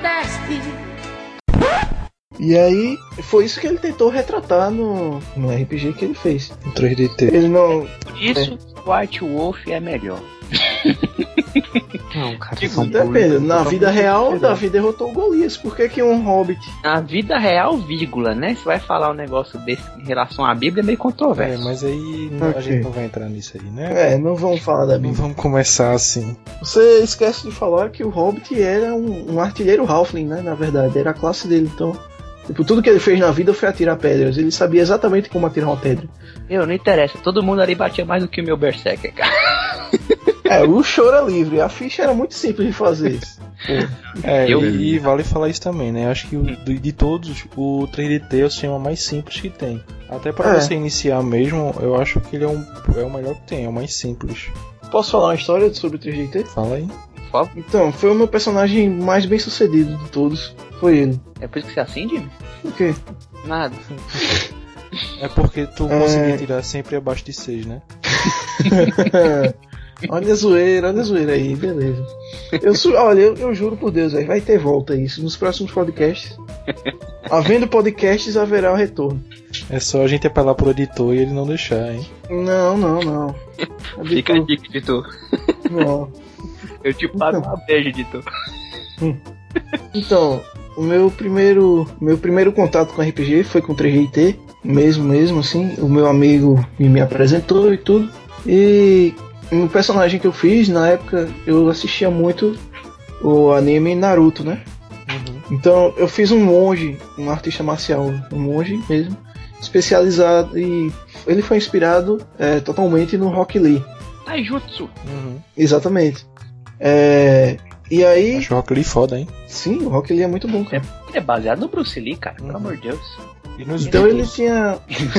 E aí, foi isso que ele tentou retratar no, no R P G que ele fez. No três D T. Ele não... Por isso, é. White Wolf é melhor. Não, cara, Tipo, são depende. por- Na vida real, diferente. Davi derrotou o Golias. Por que que um hobbit... Na vida real, vírgula, né? Você vai falar um negócio desse em relação à Bíblia é meio É, controverso. mas aí não- a Ok. gente não vai entrar nisso aí, né? É, não vamos falar da Não Bíblia. vamos começar assim. Você esquece de falar que o hobbit era um, um artilheiro halfling, né? Na verdade, era a classe dele. Então, tipo, tudo que ele fez na vida foi atirar pedras. Ele sabia exatamente como atirar uma pedra. Meu, não interessa. Todo mundo ali batia mais do que o meu Berserker, cara. É, o choro é livre. A ficha era muito simples de fazer. É, Eu- e, e vale falar isso também, né? Acho que o, de, de todos, o três D T é o sistema mais simples que tem. Até pra É. você iniciar mesmo, eu acho que ele é, um, é o melhor que tem, é o mais simples. Posso falar uma história sobre o três D T? Fala aí. Então, foi o meu personagem mais bem sucedido de todos. Foi ele. É por isso que você acende? Por quê? Nada. É porque tu É. conseguia tirar sempre abaixo de seis, né? Olha a zoeira, olha a zoeira aí, beleza. Eu, su- olha, eu, eu juro por Deus, véio, vai ter volta isso nos próximos podcasts. Havendo podcasts, haverá o retorno. É só a gente apelar pro editor e ele não deixar, hein? Não, não, não. Fica a dica, editor. Não. Eu te pago uma beijo, editor. Então, o meu primeiro, meu primeiro contato com R P G foi com três D T, mesmo, mesmo assim. O meu amigo me, me apresentou e tudo. E o personagem que eu fiz, na época, eu assistia muito o anime Naruto, né? Uhum. Então, eu fiz um monge, um artista marcial, um monge mesmo, especializado, e ele foi inspirado é, totalmente no Rock Lee. Taijutsu. Uhum. Exatamente. É, e aí, Acho o Rock Lee foda, hein? sim, o Rock Lee é muito bom, cara. Ele é baseado no Bruce Lee, cara. Pelo Uhum. amor de Deus. E nos Então ele Beatles? tinha.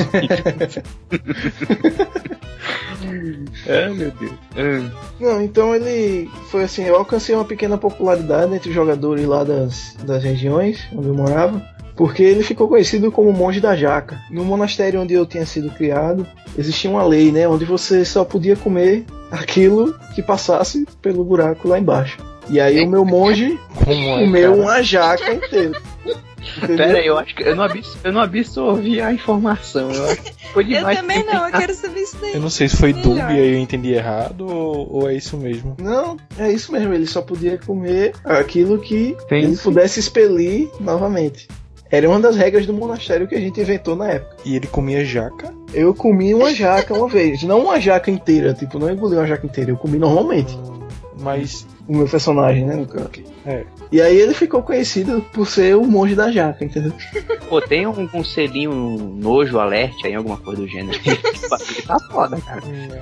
Ai, meu Deus. Não, então ele foi assim, eu alcancei uma pequena popularidade entre os jogadores lá das, das regiões onde eu morava, porque ele ficou conhecido como Monge da Jaca. No monastério onde eu tinha sido criado, existia uma lei, né, onde você só podia comer aquilo que passasse pelo buraco lá embaixo. E aí o meu monge Como é, comeu cara? uma jaca inteira. Entendeu? Pera aí, eu acho que eu não, abs eu não absorvi a informação. Eu acho que foi Eu demais. também não, eu quero saber isso daí. Eu não sei se foi Melhor. dúbia e eu entendi errado ou, ou é isso mesmo. Não, é isso mesmo, ele só podia comer aquilo que Tem ele sim. pudesse expelir novamente. Era uma das regras do monastério que a gente inventou na época. E ele comia jaca? Eu comi uma jaca uma vez, não uma jaca inteira, tipo, não engoli uma jaca inteira, eu comi normalmente. Mas. O meu personagem, né, no caso. É. E aí ele ficou conhecido por ser o monge da jaca, entendeu? Pô, tem um, um selinho nojo, alerte aí, alguma coisa do gênero. Tá foda, cara.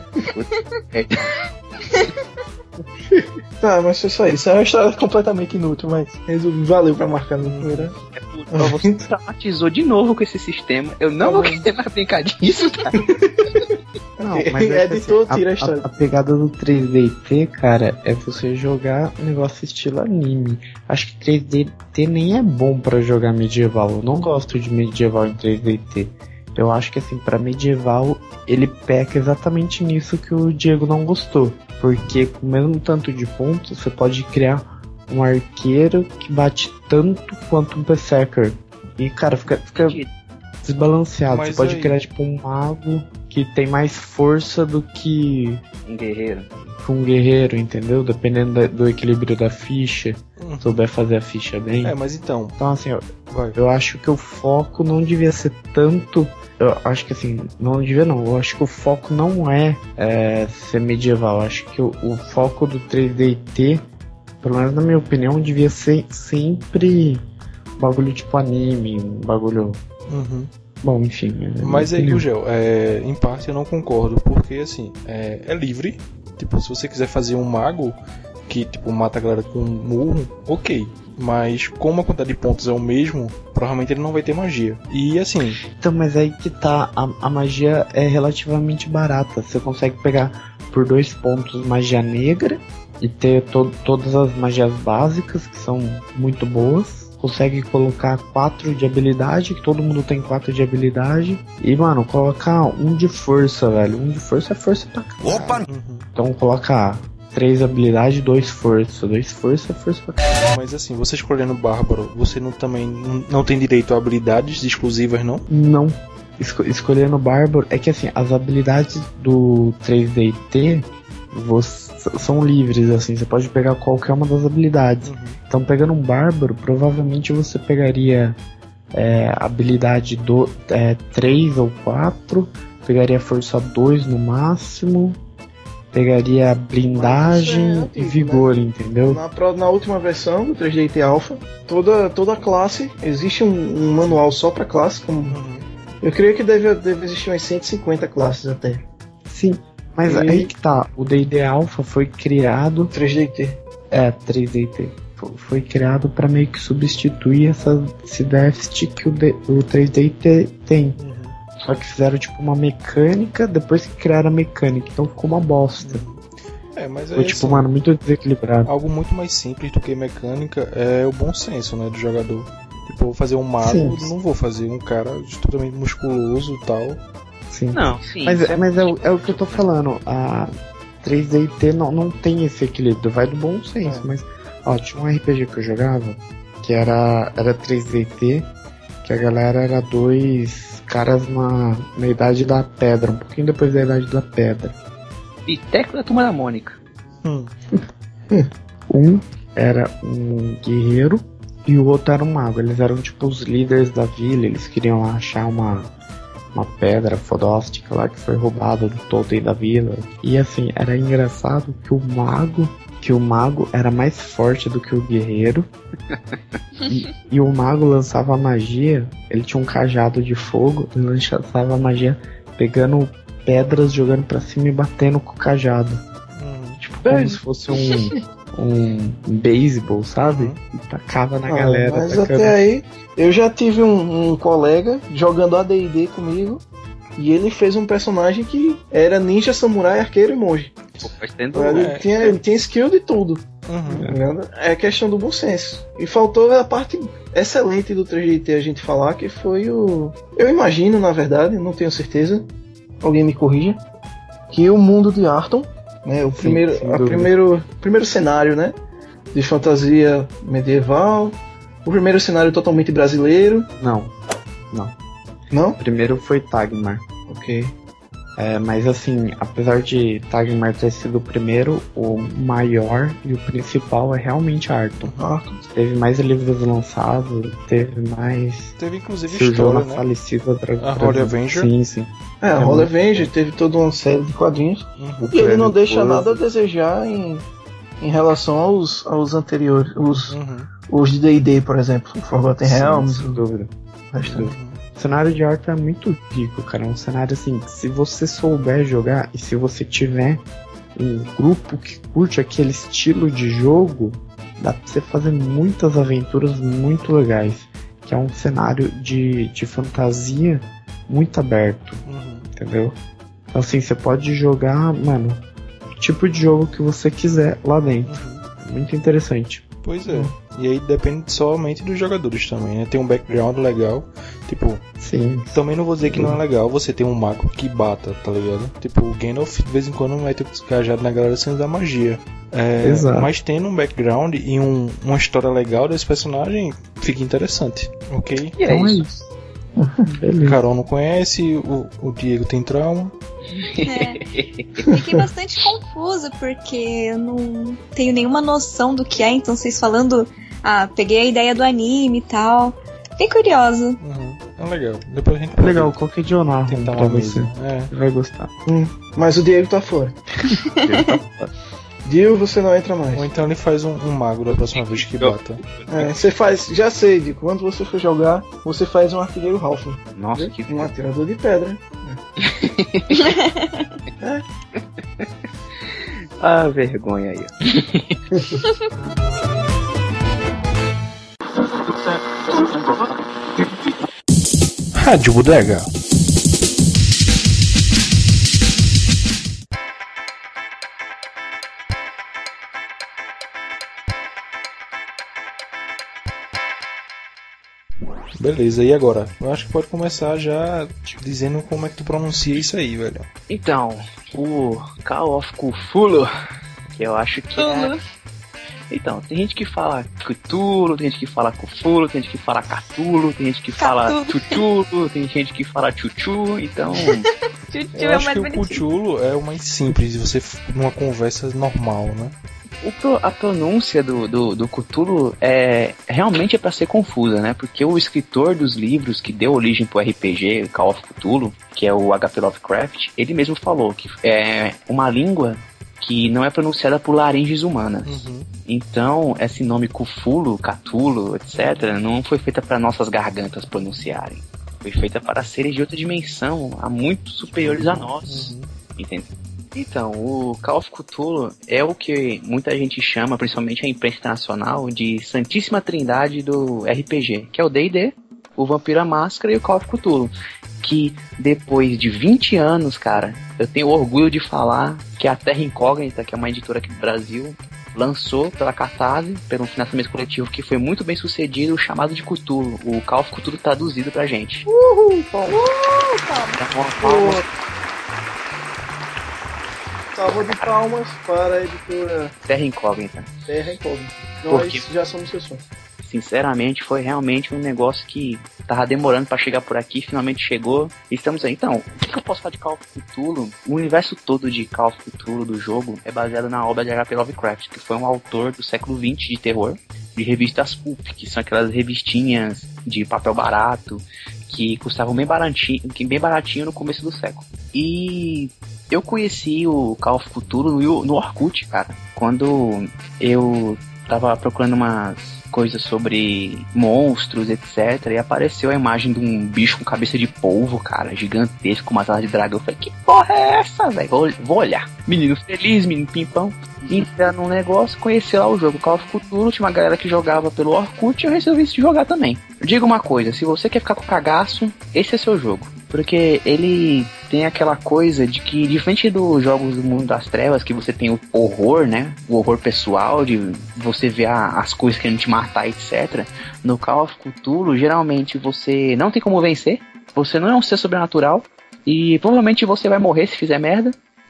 Tá, mas foi só isso. É uma história completamente inútil, mas resolvi, valeu pra marcar no primeiro. É puta, você traumatizou de novo com esse sistema. Eu não vou querer mais brincar disso, cara. Não, mas é que, Editor, assim, tira a a, história. a, a pegada do três D T, cara, é você jogar negócio estilo anime. Acho que três D T nem é bom pra jogar medieval. Eu não gosto de medieval em três D T. Eu acho que assim, pra medieval, ele peca exatamente nisso que o Diego não gostou. Porque com o mesmo tanto de pontos, você pode criar um arqueiro que bate tanto quanto um berserker. E, cara, fica, fica desbalanceado. Mas você pode aí- criar tipo um mago que tem mais força do que Um guerreiro. um guerreiro, entendeu? Dependendo da- do equilíbrio da ficha, Uhum. souber fazer a ficha bem. É, mas então. Então assim, eu, Vai. eu acho que o foco não devia ser tanto. Eu acho que assim, não devia não. Eu acho que o foco não é, é ser medieval. Eu acho que o, o foco do três D T, pelo menos na minha opinião, devia ser sempre um bagulho tipo anime, um bagulho. Uhum. Bom, enfim. é Mas aí, minha opinião. Gugel, é, em parte eu não concordo, porque assim, é, é livre. Tipo, se você quiser fazer um mago que tipo mata a galera com um murro, ok. Mas como a quantidade de pontos é o mesmo, provavelmente ele não vai ter magia. E assim, Então, mas aí que tá, a, a magia é relativamente barata. Você consegue pegar por dois pontos magia negra e ter to todas as magias básicas, que são muito boas. Consegue colocar quatro de habilidade, que todo mundo tem quatro de habilidade. E, mano, colocar um de força, velho. Um de força é força pra caralho. uhum. Então coloca três habilidade, dois força. dois força é força pra caralho. Mas assim, você escolhendo Bárbaro, você não, também não, não tem direito a habilidades exclusivas, não? Não. Esco- escolhendo Bárbaro, é que assim, as habilidades do três D T você, são livres, assim, você pode pegar qualquer uma das habilidades. Uhum. Então, pegando um Bárbaro, provavelmente você pegaria é, habilidade do, é, três ou quatro, pegaria força dois no máximo, pegaria blindagem é antigo, e vigor, né? entendeu? Na, pro- na última versão do três D T Alpha, toda, toda classe, existe um, um manual só pra classe. Como, Uhum. eu creio que deve, deve existir umas cento e cinquenta classes até. Sim, mas E- aí que tá, o D e D Alpha foi criado, três D T. é, três D T, fo- foi criado pra meio que substituir essa, esse déficit que o, D, o três D T tem. Uhum. Só que fizeram tipo uma mecânica depois que criaram a mecânica, então ficou uma bosta. É, mas aí, Foi tipo, assim, mano, muito desequilibrado. algo muito mais simples do que mecânica é o bom senso, né, do jogador. Tipo, eu vou fazer um mago, Sim. não vou fazer um cara totalmente musculoso e tal. Sim. Não, sim. Mas, isso é, mas é, o- é o que eu tô falando, a três D T não, não tem esse equilíbrio, vai do bom senso, É. mas ó, tinha um R P G que eu jogava que era, era três D T, que a galera era dois caras na, na idade da pedra, um pouquinho depois da idade da pedra. Biteco da Turma da Mônica. Hum. Um era um guerreiro e o outro era um mago. Eles eram tipo os líderes da vila, eles queriam lá achar uma, uma pedra fodástica lá que foi roubada do totem da vila. E assim, era engraçado que o mago, que o mago era mais forte do que o guerreiro. e, e o mago lançava magia, ele tinha um cajado de fogo, ele lançava magia pegando pedras, jogando pra cima e batendo com o cajado. Uhum. Tipo, como se fosse um, um beisebol, sabe? Uhum. E tacava na Ah, galera. mas tacando. até aí, eu já tive um, um colega jogando A D e D comigo. E ele fez um personagem que era ninja, samurai, arqueiro e monge. Pô, faz tempo. Ele, é. tinha, ele tinha skill de tudo. Uhum. Tá vendo? É questão do bom senso. E faltou a parte excelente do três D T a gente falar, que foi o. Eu imagino, na verdade, não tenho certeza. Alguém me corrija. Que o mundo de Arton, né? O Sim, primeiro, sem a dúvida. primeiro, primeiro cenário, né? De fantasia medieval. O primeiro cenário totalmente brasileiro. Não, Não? primeiro foi Tagmar. Ok. É, mas assim, apesar de Tagmar ter sido o primeiro, o maior e o principal é realmente Arton. Arton. Teve mais livros lançados, teve mais. Teve inclusive Surgiu na história, né? falecida Dragon. A Holy Avenger. Sim, sim. É, a É Holy muito Avenger teve toda uma série de quadrinhos. Uhum. E ele não Velho deixa Coisa. nada a desejar em, em relação aos, aos anteriores. Os, Uhum. os de D e D, por exemplo. O Forgotten Sim, Realms. sem dúvida. o resto. Uhum. O cenário de Arthur é muito rico, cara. É um cenário assim, que se você souber jogar e se você tiver um grupo que curte aquele estilo de jogo, dá pra você fazer muitas aventuras muito legais. Que é um cenário de, de fantasia muito aberto, Uhum. entendeu? Então assim, você pode jogar, mano, o tipo de jogo que você quiser lá dentro. Uhum. É muito interessante. Pois é. E aí depende somente dos jogadores também, né? Tem um background legal. Tipo, Sim. também não vou dizer que não é legal você ter um mago que bata, tá ligado? Tipo, o Gandalf de vez em quando mete o cajado na galera sem usar magia. É, Exato. mas tendo um background e um, uma história legal desse personagem, fica interessante, ok? E é Então é isso. isso. Beleza. Carol não conhece, o, o Diego tem trauma. É. Fiquei bastante confusa porque eu não tenho nenhuma noção do que é, então vocês falando, ah, peguei a ideia do anime e tal. Fiquei curiosa. Uhum. É legal. Depois a gente É legal, qualquer dia eu narro tentar pra uma você. mesa. É. Você vai gostar. Hum, mas o Diego tá fora. Diego, você não entra mais. Ou então ele faz um, um mago da próxima vez que bata. É, você faz, já sei, Diego, quando você for jogar, você faz um artilheiro Ralph. Nossa, que Um atirador de pedra. ah, vergonha aí. Rádio Bodega. Beleza, e agora? Eu acho que pode começar já dizendo como é que tu pronuncia isso aí, velho. Então, o Call of Cthulhu Que eu acho que é... Então, tem gente que fala Cthulhu, tem gente que fala Cthulhu, tem gente que fala Catulo, tem gente que fala Chuchulo, tem gente que fala Chuchu, então... Eu acho é que o Cthulhu é o mais simples, você numa conversa normal, né? O pro, a pronúncia do, do, do Cthulhu é, realmente é pra ser confusa, né? Porque o escritor dos livros que deu origem pro R P G, Call of Cthulhu, que é o H P Lovecraft, ele mesmo falou que é uma língua que não é pronunciada por laringes humanas. Uhum. Então, esse nome Cthulhu, Catulo, etcétera, não foi feita para nossas gargantas pronunciarem. Foi feita para seres de outra dimensão, há muito superiores a nós. Uhum. Entendeu? Então, o Call of Cthulhu é o que muita gente chama, principalmente a imprensa internacional, de Santíssima Trindade do R P G, que é o D e D, o Vampiro à Máscara e o Call of Cthulhu. Que depois de vinte anos, cara, eu tenho orgulho de falar que a Terra Incógnita, que é uma editora aqui do Brasil, lançou pela Catarse, pelo financiamento coletivo que foi muito bem sucedido, o chamado de Cthulhu, o Call of Cthulhu traduzido pra gente. Uhul! Palma. Uhul! Palma. Salva de palmas para a editora Terra Incógnita. Terra Incógnita. Nós Porque... já somos seus fãs. Sinceramente, foi realmente um negócio que tava demorando pra chegar por aqui, finalmente chegou. Estamos aí. Então, o que eu posso falar de Call of Cthulhu? O universo todo de Call of Cthulhu do jogo é baseado na obra de H P Lovecraft, que foi um autor do século vinte de terror, de revistas pulp, que são aquelas revistinhas de papel barato, que custavam bem baratinho, bem baratinho no começo do século. E eu conheci o Call of Cthulhu no, no Orkut, cara, quando eu tava procurando umas coisas sobre monstros, etcétera. E apareceu a imagem de um bicho com cabeça de polvo, cara, gigantesco, com uma asas de dragão. Eu falei, que porra é essa, velho? Vou, vou olhar. Menino feliz, menino pimpão. Entrar num negócio, conhecer lá o jogo Call of Cthulhu, tinha uma galera que jogava pelo Orkut e eu resolvi jogar também. Diga uma coisa, se você quer ficar com cagaço, esse é seu jogo. Porque ele tem aquela coisa de que, diferente dos jogos do mundo das trevas, que você tem o horror, né? O horror pessoal, de você ver a, as coisas querendo te matar, etcétera. No Call of Cthulhu, geralmente você não tem como vencer, você não é um ser sobrenatural, e provavelmente você vai morrer se fizer merda.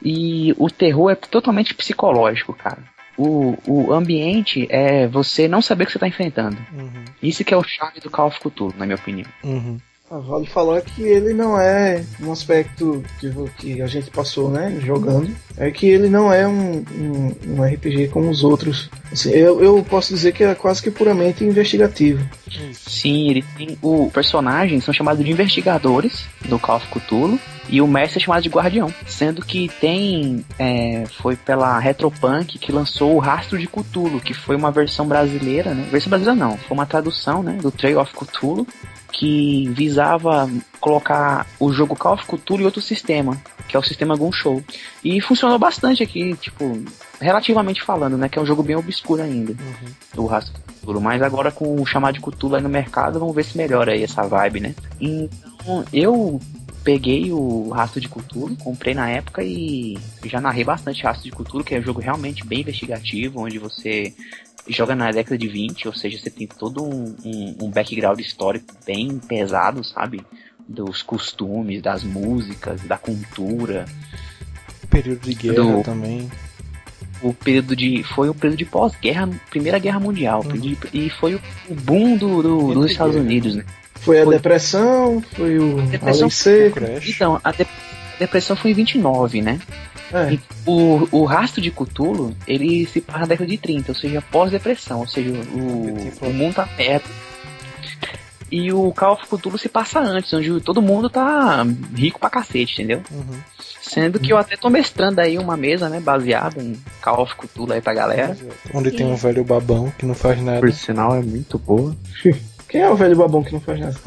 E o terror é totalmente psicológico, cara. O, o ambiente é você não saber o que você tá enfrentando. Uhum. Isso que é o chave do Call of Cthulhu, na minha opinião. Uhum. Vale falar que ele não é um aspecto que, que a gente passou, né, jogando, é que ele não é um, um, um R P G como os outros. Assim, eu, eu posso dizer que é quase que puramente investigativo. Sim, ele tem... O personagens são chamados de investigadores do Call of Cthulhu e o mestre é chamado de guardião. Sendo que tem... É, foi pela Retropunk que lançou o Rastro de Cthulhu, que foi uma versão brasileira, né? Versão brasileira não, foi uma tradução, né, do Trail of Cthulhu, que visava colocar o jogo Call of Cthulhu em outro sistema, que é o sistema Gunshow. E funcionou bastante aqui, tipo, relativamente falando, né, que é um jogo bem obscuro ainda, uhum. o Rastro de Cthulhu. Mas agora com o chamado de Cthulhu aí no mercado, vamos ver se melhora aí essa vibe, né. Então, eu peguei o Rastro de Cthulhu, comprei na época e já narrei bastante Rastro de Cthulhu, que é um jogo realmente bem investigativo, onde você joga na década de vinte, ou seja, você tem todo um, um, um background histórico bem pesado, sabe? Dos costumes, das músicas, da cultura. Período de guerra do, também. O período de... Foi o período de pós-guerra, Primeira Guerra Mundial. Uhum. De, e foi o boom do, do, dos Estados Unidos, né? Foi a foi, depressão, foi o... A depressão, a então, a, de, a depressão foi em vinte e nove, né? É. O, o Rastro de Cthulhu, ele se passa na década de trinta, ou seja, pós-depressão, ou seja, o, o mundo tá perto. E o Call of Cthulhu se passa antes, onde todo mundo tá rico pra cacete, entendeu? Uhum. Sendo que eu até tô mestrando aí uma mesa, né, baseada em Call of Cthulhu aí pra galera. Onde tem um velho babão que não faz nada. Por sinal, é muito boa. Quem é o velho babão que não faz nada?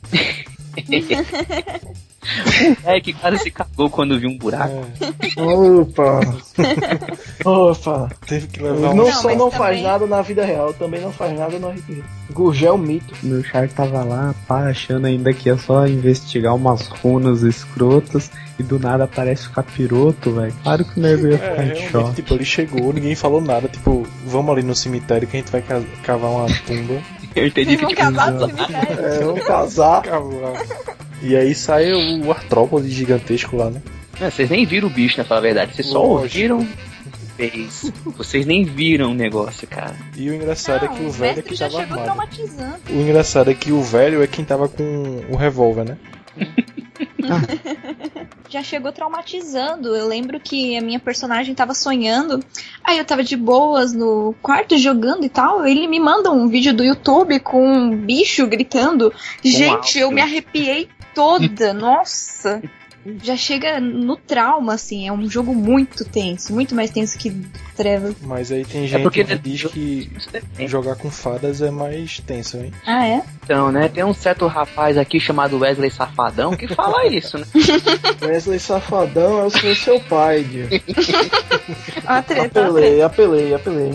É que quase se cagou quando viu um buraco. É. Opa! Opa! Teve que levar um... Não só não também... faz nada na vida real, também não faz nada no R P G. Gurgel mito. Meu char tava lá, pá, achando ainda que ia só investigar umas runas escrotas e do nada aparece o capiroto, velho. Claro que o nego ia ficar é, em choque. Tipo, ele chegou, ninguém falou nada, tipo, vamos ali no cemitério que a gente vai cavar uma tumba. Eu entendi que tipo... casar no cemitério. É, vamos casar. E aí sai o artrópode gigantesco lá, né? Não, vocês nem viram o bicho, né, pra falar a verdade. Vocês só ouviram fez. Vocês nem viram o negócio, cara. E o engraçado Não, é que o, o velho é mestre que já tava chegou armado. traumatizando. O engraçado é que o velho é quem tava com o revólver, né? Já chegou traumatizando. Eu lembro que a minha personagem tava sonhando. Aí eu tava de boas no quarto jogando e tal. Ele me manda um vídeo do YouTube com um bicho gritando. Gente, eu me arrepiei toda. Nossa. Já chega no trauma, assim. É um jogo muito tenso. Muito mais tenso que Trevas. Mas aí tem gente É porque que diz que jogar com fadas é mais tenso, hein? Ah, é? Então, né, tem um certo rapaz aqui chamado Wesley Safadão que fala isso, né? Wesley Safadão é o seu, seu pai, Dio. A treta, a Apelei, treta. apelei, apelei.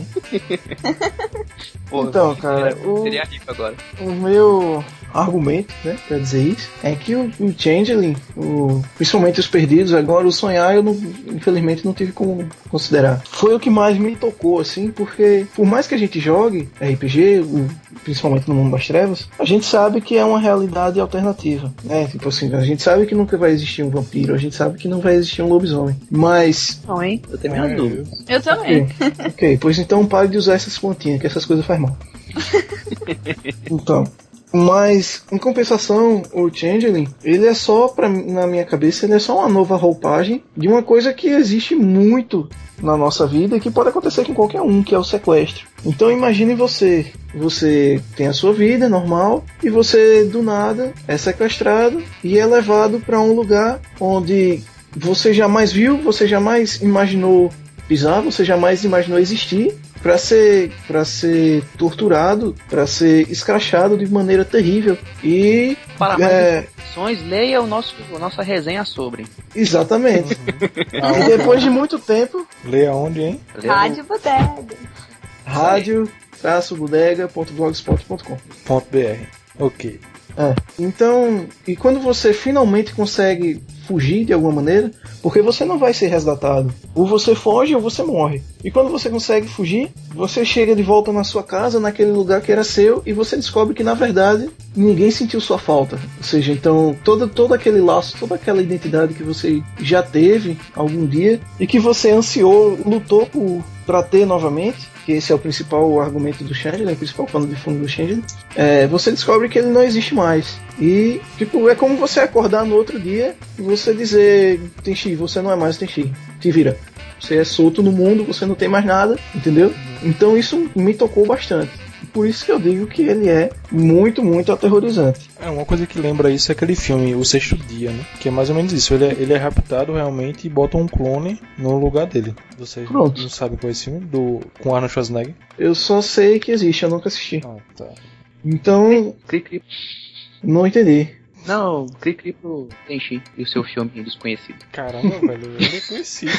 Pô, Então, cara, seria, o- seria rico agora. O meu argumento, né, pra dizer isso, é que o, o Changeling, o, principalmente os perdidos, agora o sonhar eu não, infelizmente não tive como considerar. Foi o que mais me tocou, assim, porque por mais que a gente jogue R P G, o, principalmente no mundo das trevas, a gente sabe que é uma realidade alternativa, né? Tipo assim, a gente sabe que nunca vai existir um vampiro, a gente sabe que não vai existir um lobisomem, mas Não, hein? Eu tenho minhas É, dúvidas. Eu também. Ok, ok, pois então pare de usar essas plantinhas, que essas coisas fazem mal. Então, mas em compensação, o Changeling, ele é só, pra, na minha cabeça, ele é só uma nova roupagem de uma coisa que existe muito na nossa vida e que pode acontecer com qualquer um, que é o sequestro. Então imagine você, você tem a sua vida normal e você do nada é sequestrado e é levado para um lugar onde você jamais viu, você jamais imaginou pisar, você jamais imaginou existir, para ser para ser torturado, para ser escrachado de maneira terrível. E Para mais é, informações, leia o nosso, a nossa resenha sobre. exatamente. E depois de muito tempo, Lê aonde, hein? Leia Rádio Bodega. rádio traço bodega ponto blogspot ponto com. Ponto .br. Ok. É. Então, e quando você finalmente consegue fugir de alguma maneira, porque você não vai ser resgatado, ou você foge ou você morre. E quando você consegue fugir, você chega de volta na sua casa, naquele lugar que era seu, e você descobre que na verdade ninguém sentiu sua falta. Ou seja, então todo, todo aquele laço, toda aquela identidade que você já teve algum dia e que você ansiou, lutou por para ter novamente, que esse é o principal argumento do Changeling, o principal pano de fundo do Changeling, é, você descobre que ele não existe mais. E, tipo, é como você acordar no outro dia e você dizer, Tenchi, você não é mais o Tenchi, te vira. Você é solto no mundo, você não tem mais nada, entendeu? Então isso me tocou bastante. Por isso que eu digo que ele é muito, muito aterrorizante. É, uma coisa que lembra isso é aquele filme, O Sexto Dia, né? Que é mais ou menos isso. Ele é, ele é raptado realmente e botam um clone no lugar dele. Vocês Pronto. não sabem qual é esse filme? Do, com Arnold Schwarzenegger? Eu só sei que existe, eu nunca assisti. Ah, tá. Então, Cri, cri. não entendi. Não, cri cri pro Tenchi e o seu filme Desconhecido. Caramba, velho, ele é conhecido.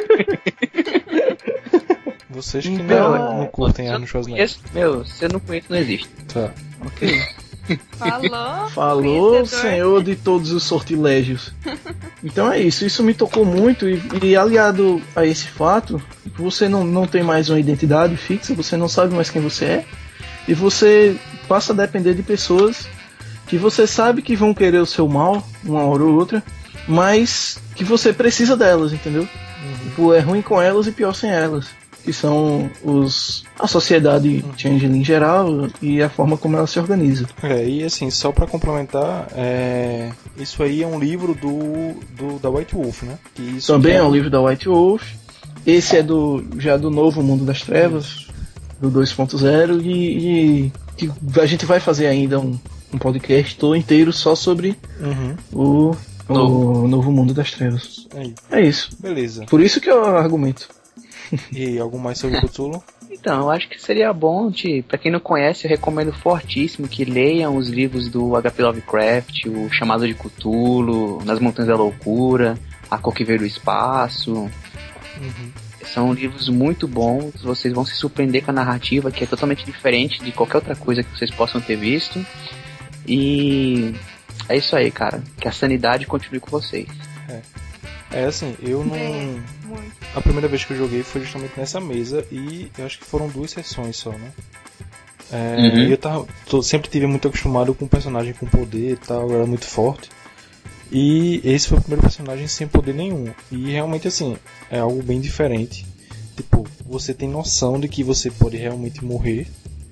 Vocês que Então, não, não curtem Se eu Arnold não Schwarzenegger. conheço, meu, se eu não conheço, não existe. Tá. Ok. Falou. Falou, conhecedor. senhor de todos os sortilégios. Então é isso, isso me tocou muito e, e aliado a esse fato, você não, não tem mais uma identidade fixa, você não sabe mais quem você é, e você passa a depender de pessoas que você sabe que vão querer o seu mal, uma hora ou outra, mas que você precisa delas, entendeu? Tipo, é ruim com elas e pior sem elas. Que são os a sociedade Changeling em geral e a forma como ela se organiza. É, e assim, só pra complementar, é... isso aí é um livro do, do da White Wolf, né? Que isso Também que é um livro da White Wolf. Esse é do já do novo Mundo das Trevas, do dois ponto zero, e, e que a gente vai fazer ainda um, um podcast todo inteiro só sobre Uhum. o, o novo Mundo das Trevas. Aí, É isso. beleza. Por isso que eu argumento. E algo mais sobre o Cthulhu? Então, eu acho que seria bom, de, pra quem não conhece, eu recomendo fortíssimo que leiam os livros do H P Lovecraft, o Chamado de Cthulhu, Nas Montanhas da Loucura, A Cor que Veio do Espaço. Uhum. São livros muito bons, vocês vão se surpreender com a narrativa, que é totalmente diferente de qualquer outra coisa que vocês possam ter visto. E é isso aí, cara. Que a sanidade continue com vocês. É assim, eu não. É, muito. A primeira vez que eu joguei foi justamente nessa mesa e eu acho que foram duas sessões só, né? É, Uhum. e eu tava, tô, sempre tive muito acostumado com um personagem com poder e tal, era muito forte. E esse foi o primeiro personagem sem poder nenhum. E realmente assim, é algo bem diferente. Tipo, você tem noção de que você pode realmente morrer.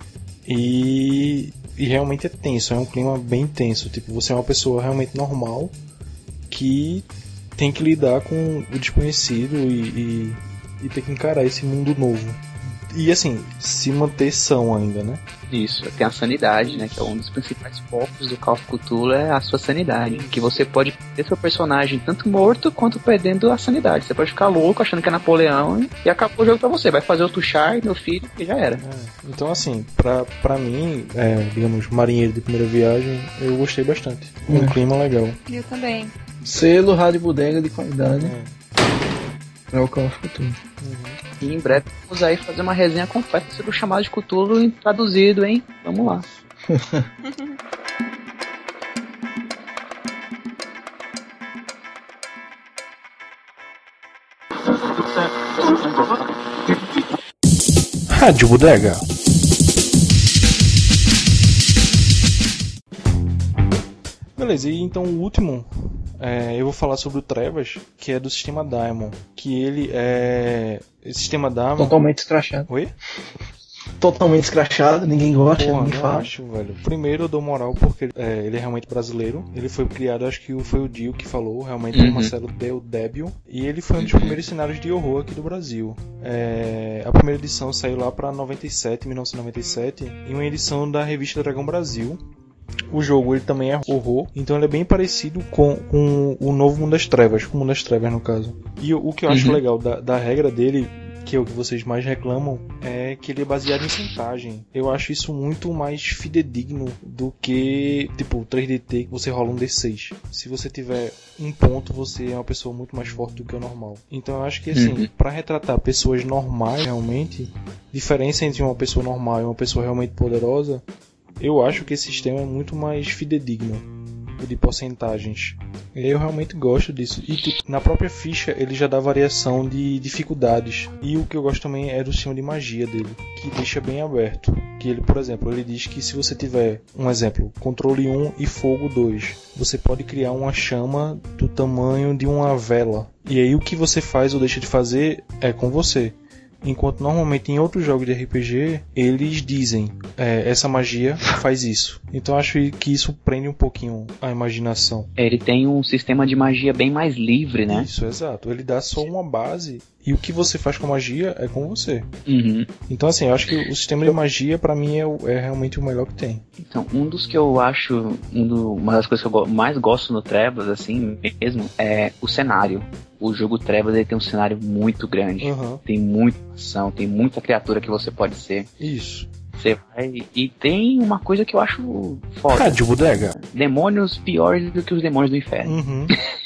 E, e realmente é tenso, é um clima bem tenso. Tipo, você é uma pessoa realmente normal que tem que lidar com o desconhecido e, e, e ter que encarar esse mundo novo. E assim, se manter são ainda, né? Isso, tem a sanidade, né? Que é um dos principais focos do Call of Cthulhu, é a sua sanidade. Que você pode ter seu personagem tanto morto quanto perdendo a sanidade. Você pode ficar louco achando que é Napoleão e acabou o jogo pra você. Vai fazer outro char, meu filho, e já era. É, então assim, pra, pra mim, é, digamos, marinheiro de primeira viagem, eu gostei bastante. Um é. clima legal. Eu também. Selo Rádio Bodega de qualidade. É, é o Call of Cthulhu. Uhum. E em breve vamos aí fazer uma resenha completa sobre o chamado de Cthulhu traduzido, hein? Vamos lá. Rádio Bodega. Beleza, e então o último, é, eu vou falar sobre o Trevas, que é do sistema Diamond. Que ele é... Esse sistema Diamond... Totalmente escrachado. Oi? Totalmente escrachado, ninguém gosta, Porra, ninguém não fala. acho, velho. Primeiro eu dou moral porque é, ele é realmente brasileiro. Ele foi criado, acho que foi o Dio que falou, realmente é uhum. o Marcelo Del Débio. E ele foi um dos primeiros cenários de horror aqui do Brasil. É, a primeira edição saiu lá pra noventa e sete, mil novecentos e noventa e sete, em uma edição da revista Dragão Brasil. O jogo ele também é horror, então ele é bem parecido com, com o novo Mundo das Trevas, com o Mundo das Trevas no caso. E o, o que eu acho uhum. legal da, da regra dele, que é o que vocês mais reclamam, é que ele é baseado em contagem. Eu acho isso muito mais fidedigno do que, tipo, o três D T, que você rola um D seis. Se você tiver um ponto, você é uma pessoa muito mais forte do que o normal. Então eu acho que, assim, uhum. pra retratar pessoas normais, realmente, diferença entre uma pessoa normal e uma pessoa realmente poderosa, eu acho que esse sistema é muito mais fidedigno, de porcentagens. Eu realmente gosto disso. E tipo, na própria ficha ele já dá variação de dificuldades. E o que eu gosto também é do sistema de magia dele, que deixa bem aberto. Que ele, por exemplo, ele diz que se você tiver, um exemplo, controle um e fogo dois, você pode criar uma chama do tamanho de uma vela. E aí o que você faz ou deixa de fazer é com você. Enquanto normalmente em outros jogos de R P G eles dizem é, essa magia faz isso. Então acho que isso prende um pouquinho a imaginação. Ele tem um sistema de magia bem mais livre, né? Isso, exato. Ele dá só uma base e o que você faz com a magia é com você. Uhum. Então assim, eu acho que o sistema de magia pra mim é, é realmente o melhor que tem. Então, um dos que eu acho, um do, uma das coisas que eu mais gosto no Trevas, assim mesmo, é o cenário. O jogo Trevas ele tem um cenário muito grande. Uhum. Tem muita ação, tem muita criatura que você pode ser. Isso. Você vai... E tem uma coisa que eu acho foda. Rádio Bodega. Demônios piores do que os demônios do inferno. Uhum.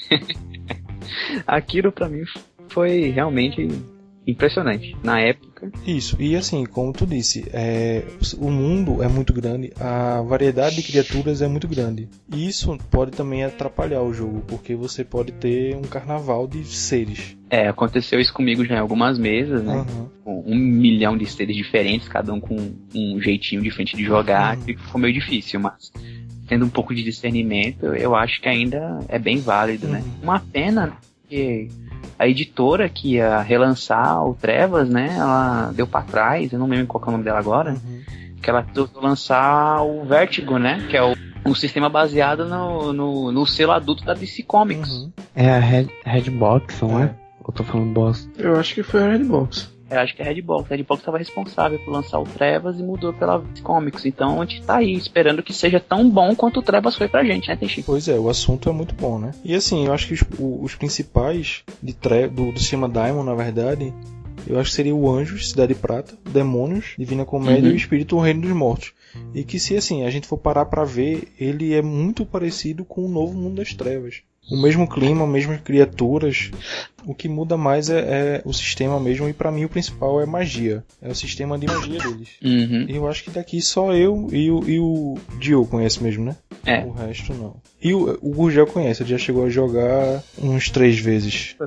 Aquilo pra mim foi realmente impressionante na época. Isso, e assim, como tu disse, é, o mundo é muito grande, a variedade de criaturas é muito grande. E isso pode também atrapalhar o jogo, porque você pode ter um carnaval de seres. É, aconteceu isso comigo já em algumas mesas, né? Uhum. Com um milhão de seres diferentes, cada um com um jeitinho diferente de jogar, uhum. que ficou meio difícil, mas tendo um pouco de discernimento, eu acho que ainda é bem válido, uhum. né? Uma pena que a editora que ia relançar o Trevas, né, ela deu pra trás, eu não lembro qual é o nome dela agora, uhum. que ela tentou lançar o Vertigo, né, que é o, um sistema baseado no, no, no selo adulto da D C Comics. Uhum. É a Red, Redbox, não é? Eu tô falando bosta. Eu acho que foi a Redbox. Eu acho que é a Redbox. A Redbox estava responsável por lançar o Trevas e mudou pela D C Comics. Então a gente tá aí esperando que seja tão bom quanto o Trevas foi pra gente, né, Teixi? Pois é, o assunto é muito bom, né? E assim, eu acho que os, os principais de tre- do, do sistema Diamond, na verdade, eu acho que seria o Anjos, Cidade Prata, Demônios, Divina Comédia uhum. e o Espírito, o Reino dos Mortos. E que se assim, a gente for parar pra ver, ele é muito parecido com o novo Mundo das Trevas. O mesmo clima, as mesmas criaturas. O que muda mais é, é o sistema mesmo. E pra mim o principal é magia. É o sistema de magia deles. Uhum. E eu acho que daqui só eu e o, e o Dio conhece mesmo, né? É. O resto não. E o, o Gurgel conhece. Ele já chegou a jogar uns três vezes.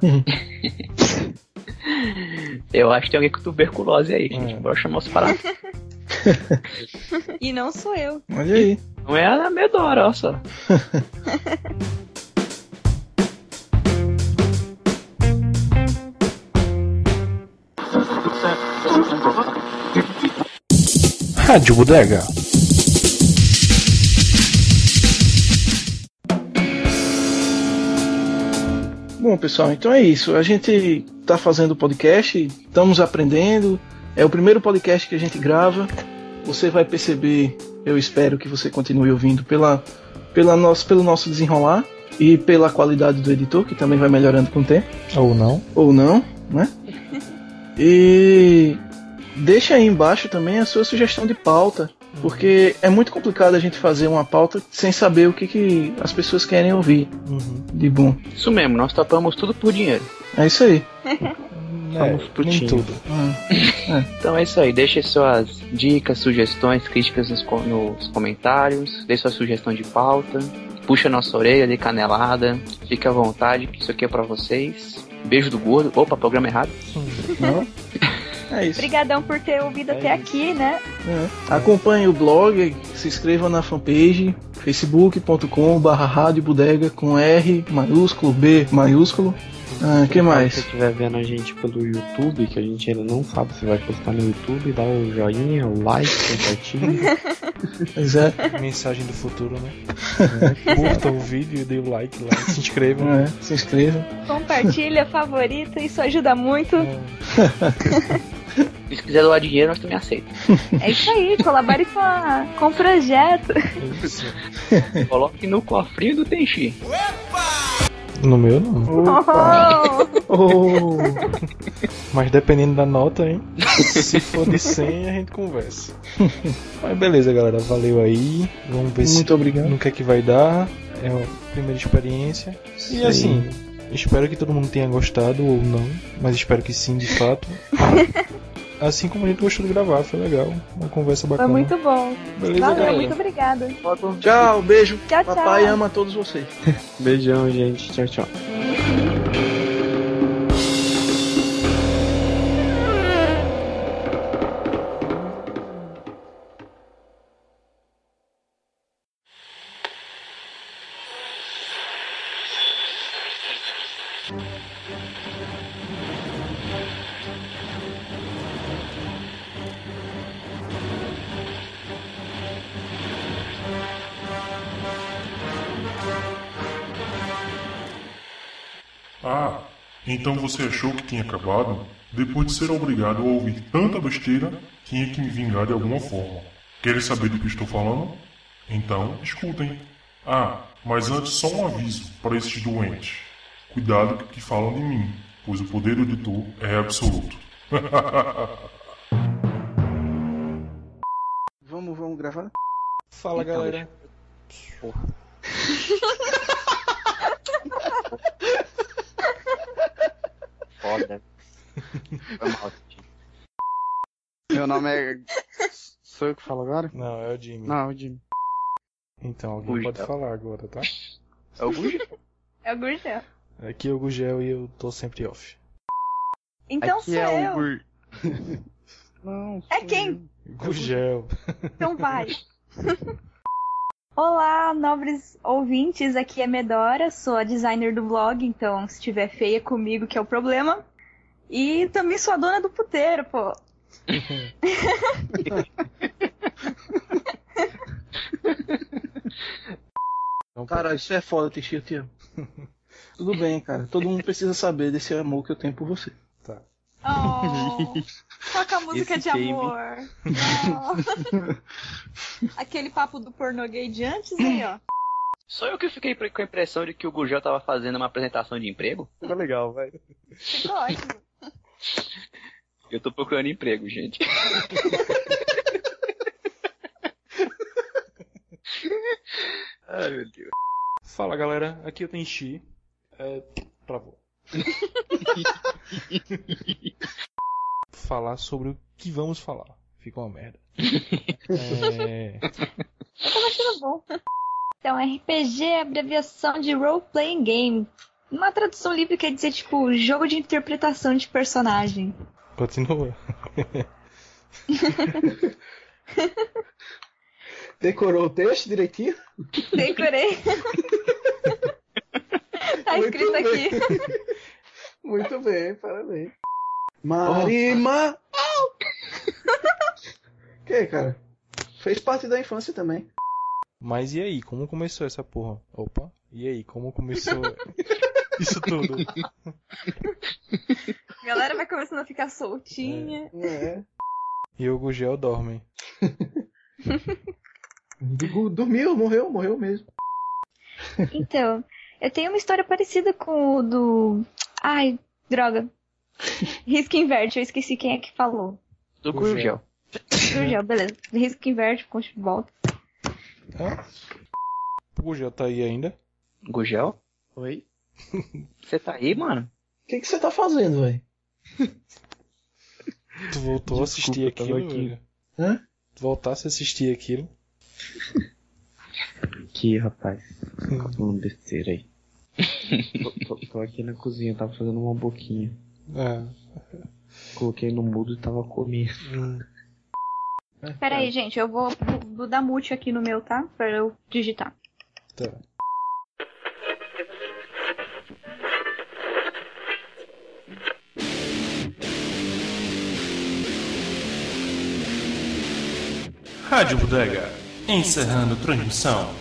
Eu acho que tem alguém com tuberculose aí, gente. É. Bora chamar os parados. E não sou eu. Olha aí. Não é a Medora, olha só. Rádio Bodega. Bom, pessoal, então é isso. A gente tá fazendo o podcast, estamos aprendendo. É o primeiro podcast que a gente grava. Você vai perceber, eu espero que você continue ouvindo pela, pela nosso, pelo nosso desenrolar e pela qualidade do editor, que também vai melhorando com o tempo. Ou não. Ou não, né? E deixa aí embaixo também a sua sugestão de pauta, porque é muito complicado a gente fazer uma pauta sem saber o que, que as pessoas querem ouvir Uhum. de bom. Isso mesmo, nós topamos tudo por dinheiro. É isso aí. É, nem tudo. Então é isso aí, deixe suas dicas, sugestões, críticas nos, co- nos comentários, dê sua sugestão de pauta, puxa nossa orelha de canelada, fique à vontade, que isso aqui é pra vocês. Beijo do gordo. Opa, programa errado. Não? É isso. Obrigadão por ter ouvido É até isso. aqui, né? É. Acompanhe o blog, se inscreva na fanpage facebook ponto com barra rádio bodega com R maiúsculo, B maiúsculo. Ah, que mais? Se você estiver vendo a gente pelo YouTube, que a gente ainda não sabe se vai postar no YouTube, dá o joinha, o like, compartilha. Pois é. Mensagem do futuro, né? Curta o vídeo e dê o like lá. Se inscrevam. É, se inscreva. Compartilha, favorita, isso ajuda muito. E se quiser doar dinheiro, nós também aceitamos. É isso aí, colabore com, a, com o projeto. Isso. Coloque no cofrinho do Tenchi. No meu não. Oh, Oh, Mas dependendo da nota, hein? Se for de cem, a gente conversa. Mas beleza, galera. Valeu aí. Vamos ver muito se obrigado. no que é que vai dar. É a primeira experiência. E assim, espero que todo mundo tenha gostado ou não. Mas espero que sim, de fato. Assim como a gente gostou de gravar, foi legal. Uma conversa foi bacana. muito bom. Beleza, Valeu, galera. muito obrigada. Tchau, beijo. Tchau, tchau. Papai ama todos vocês. Beijão, gente. Tchau, tchau. Ah, então você achou que tinha acabado? Depois de ser obrigado a ouvir tanta besteira, tinha que me vingar de alguma forma. Querem saber do que estou falando? Então, escutem. Ah, mas antes só um aviso para esses doentes. Cuidado com o que falam de mim, pois o poder do editor é absoluto. Vamos, vamos gravar? Fala, Então, galera. Foda. Foi mal. Meu nome é. Sou eu que falo agora? Não, é o Jimmy. Não, é o Jimmy. Então, alguém Ui, pode tá. falar agora, tá? É o Gujo? É o Gurgel. Aqui é o Gugel e eu tô sempre off. Então Aqui sou é eu. o Gur... Não, É sou quem? Gugel. Então vai. Olá, nobres ouvintes, aqui é Medora, sou a designer do blog, então se tiver feia comigo que é o problema. E também sou a dona do puteiro, pô. Cara, isso é foda, Teixeira, eu te amo. Tudo bem, cara. Todo mundo precisa saber desse amor que eu tenho por você. Tá. Oh, toca a música Esse de game. amor. Oh. Aquele papo do pornô gay de antes aí, ó. Só eu que fiquei com a impressão de que o Gurgel tava fazendo uma apresentação de emprego? Ficou legal, vai. Ficou ótimo. Eu tô procurando emprego, gente. Ai, meu Deus. Fala, galera. Aqui eu tenho Xi. É... Travou. Falar sobre o que vamos falar. Fica uma merda. É... Eu tava achando bom. Então, R P G é abreviação de Role Playing Game. Uma tradução livre quer dizer, tipo, jogo de interpretação de personagem. Continua. Decorou o texto direitinho? Decorei. Tá Muito escrito bem. aqui. Muito bem, parabéns. Marima! Que, cara? Fez parte da infância também. Mas e aí, como começou essa porra? Opa, e aí, como começou isso tudo? A galera vai começando a ficar soltinha. É. é. E o Gugel dorme. Dormiu, morreu, morreu mesmo. Então, eu tenho uma história parecida com o do... Ai, droga. Risco inverte, eu esqueci quem é que falou. Do Gurgel. Gurgel, beleza. Risco inverte, conte de volta. Ah? O Gugel tá aí ainda? Gurgel? Oi? Você tá aí, mano? O que que você tá fazendo, velho? Tu voltou Desculpa, a assistir eu tava aquilo, aqui. velho? Hã? Tu voltasse a assistir aquilo? Que rapaz. Fica falando besteira aí. tô, tô, tô aqui na cozinha, tava fazendo uma boquinha. É. Coloquei no mudo e tava comendo. Hum. Pera aí, gente, eu vou, vou dar mute aqui no meu, tá? Pra eu digitar. Tá. Rádio Bodega, encerrando transmissão.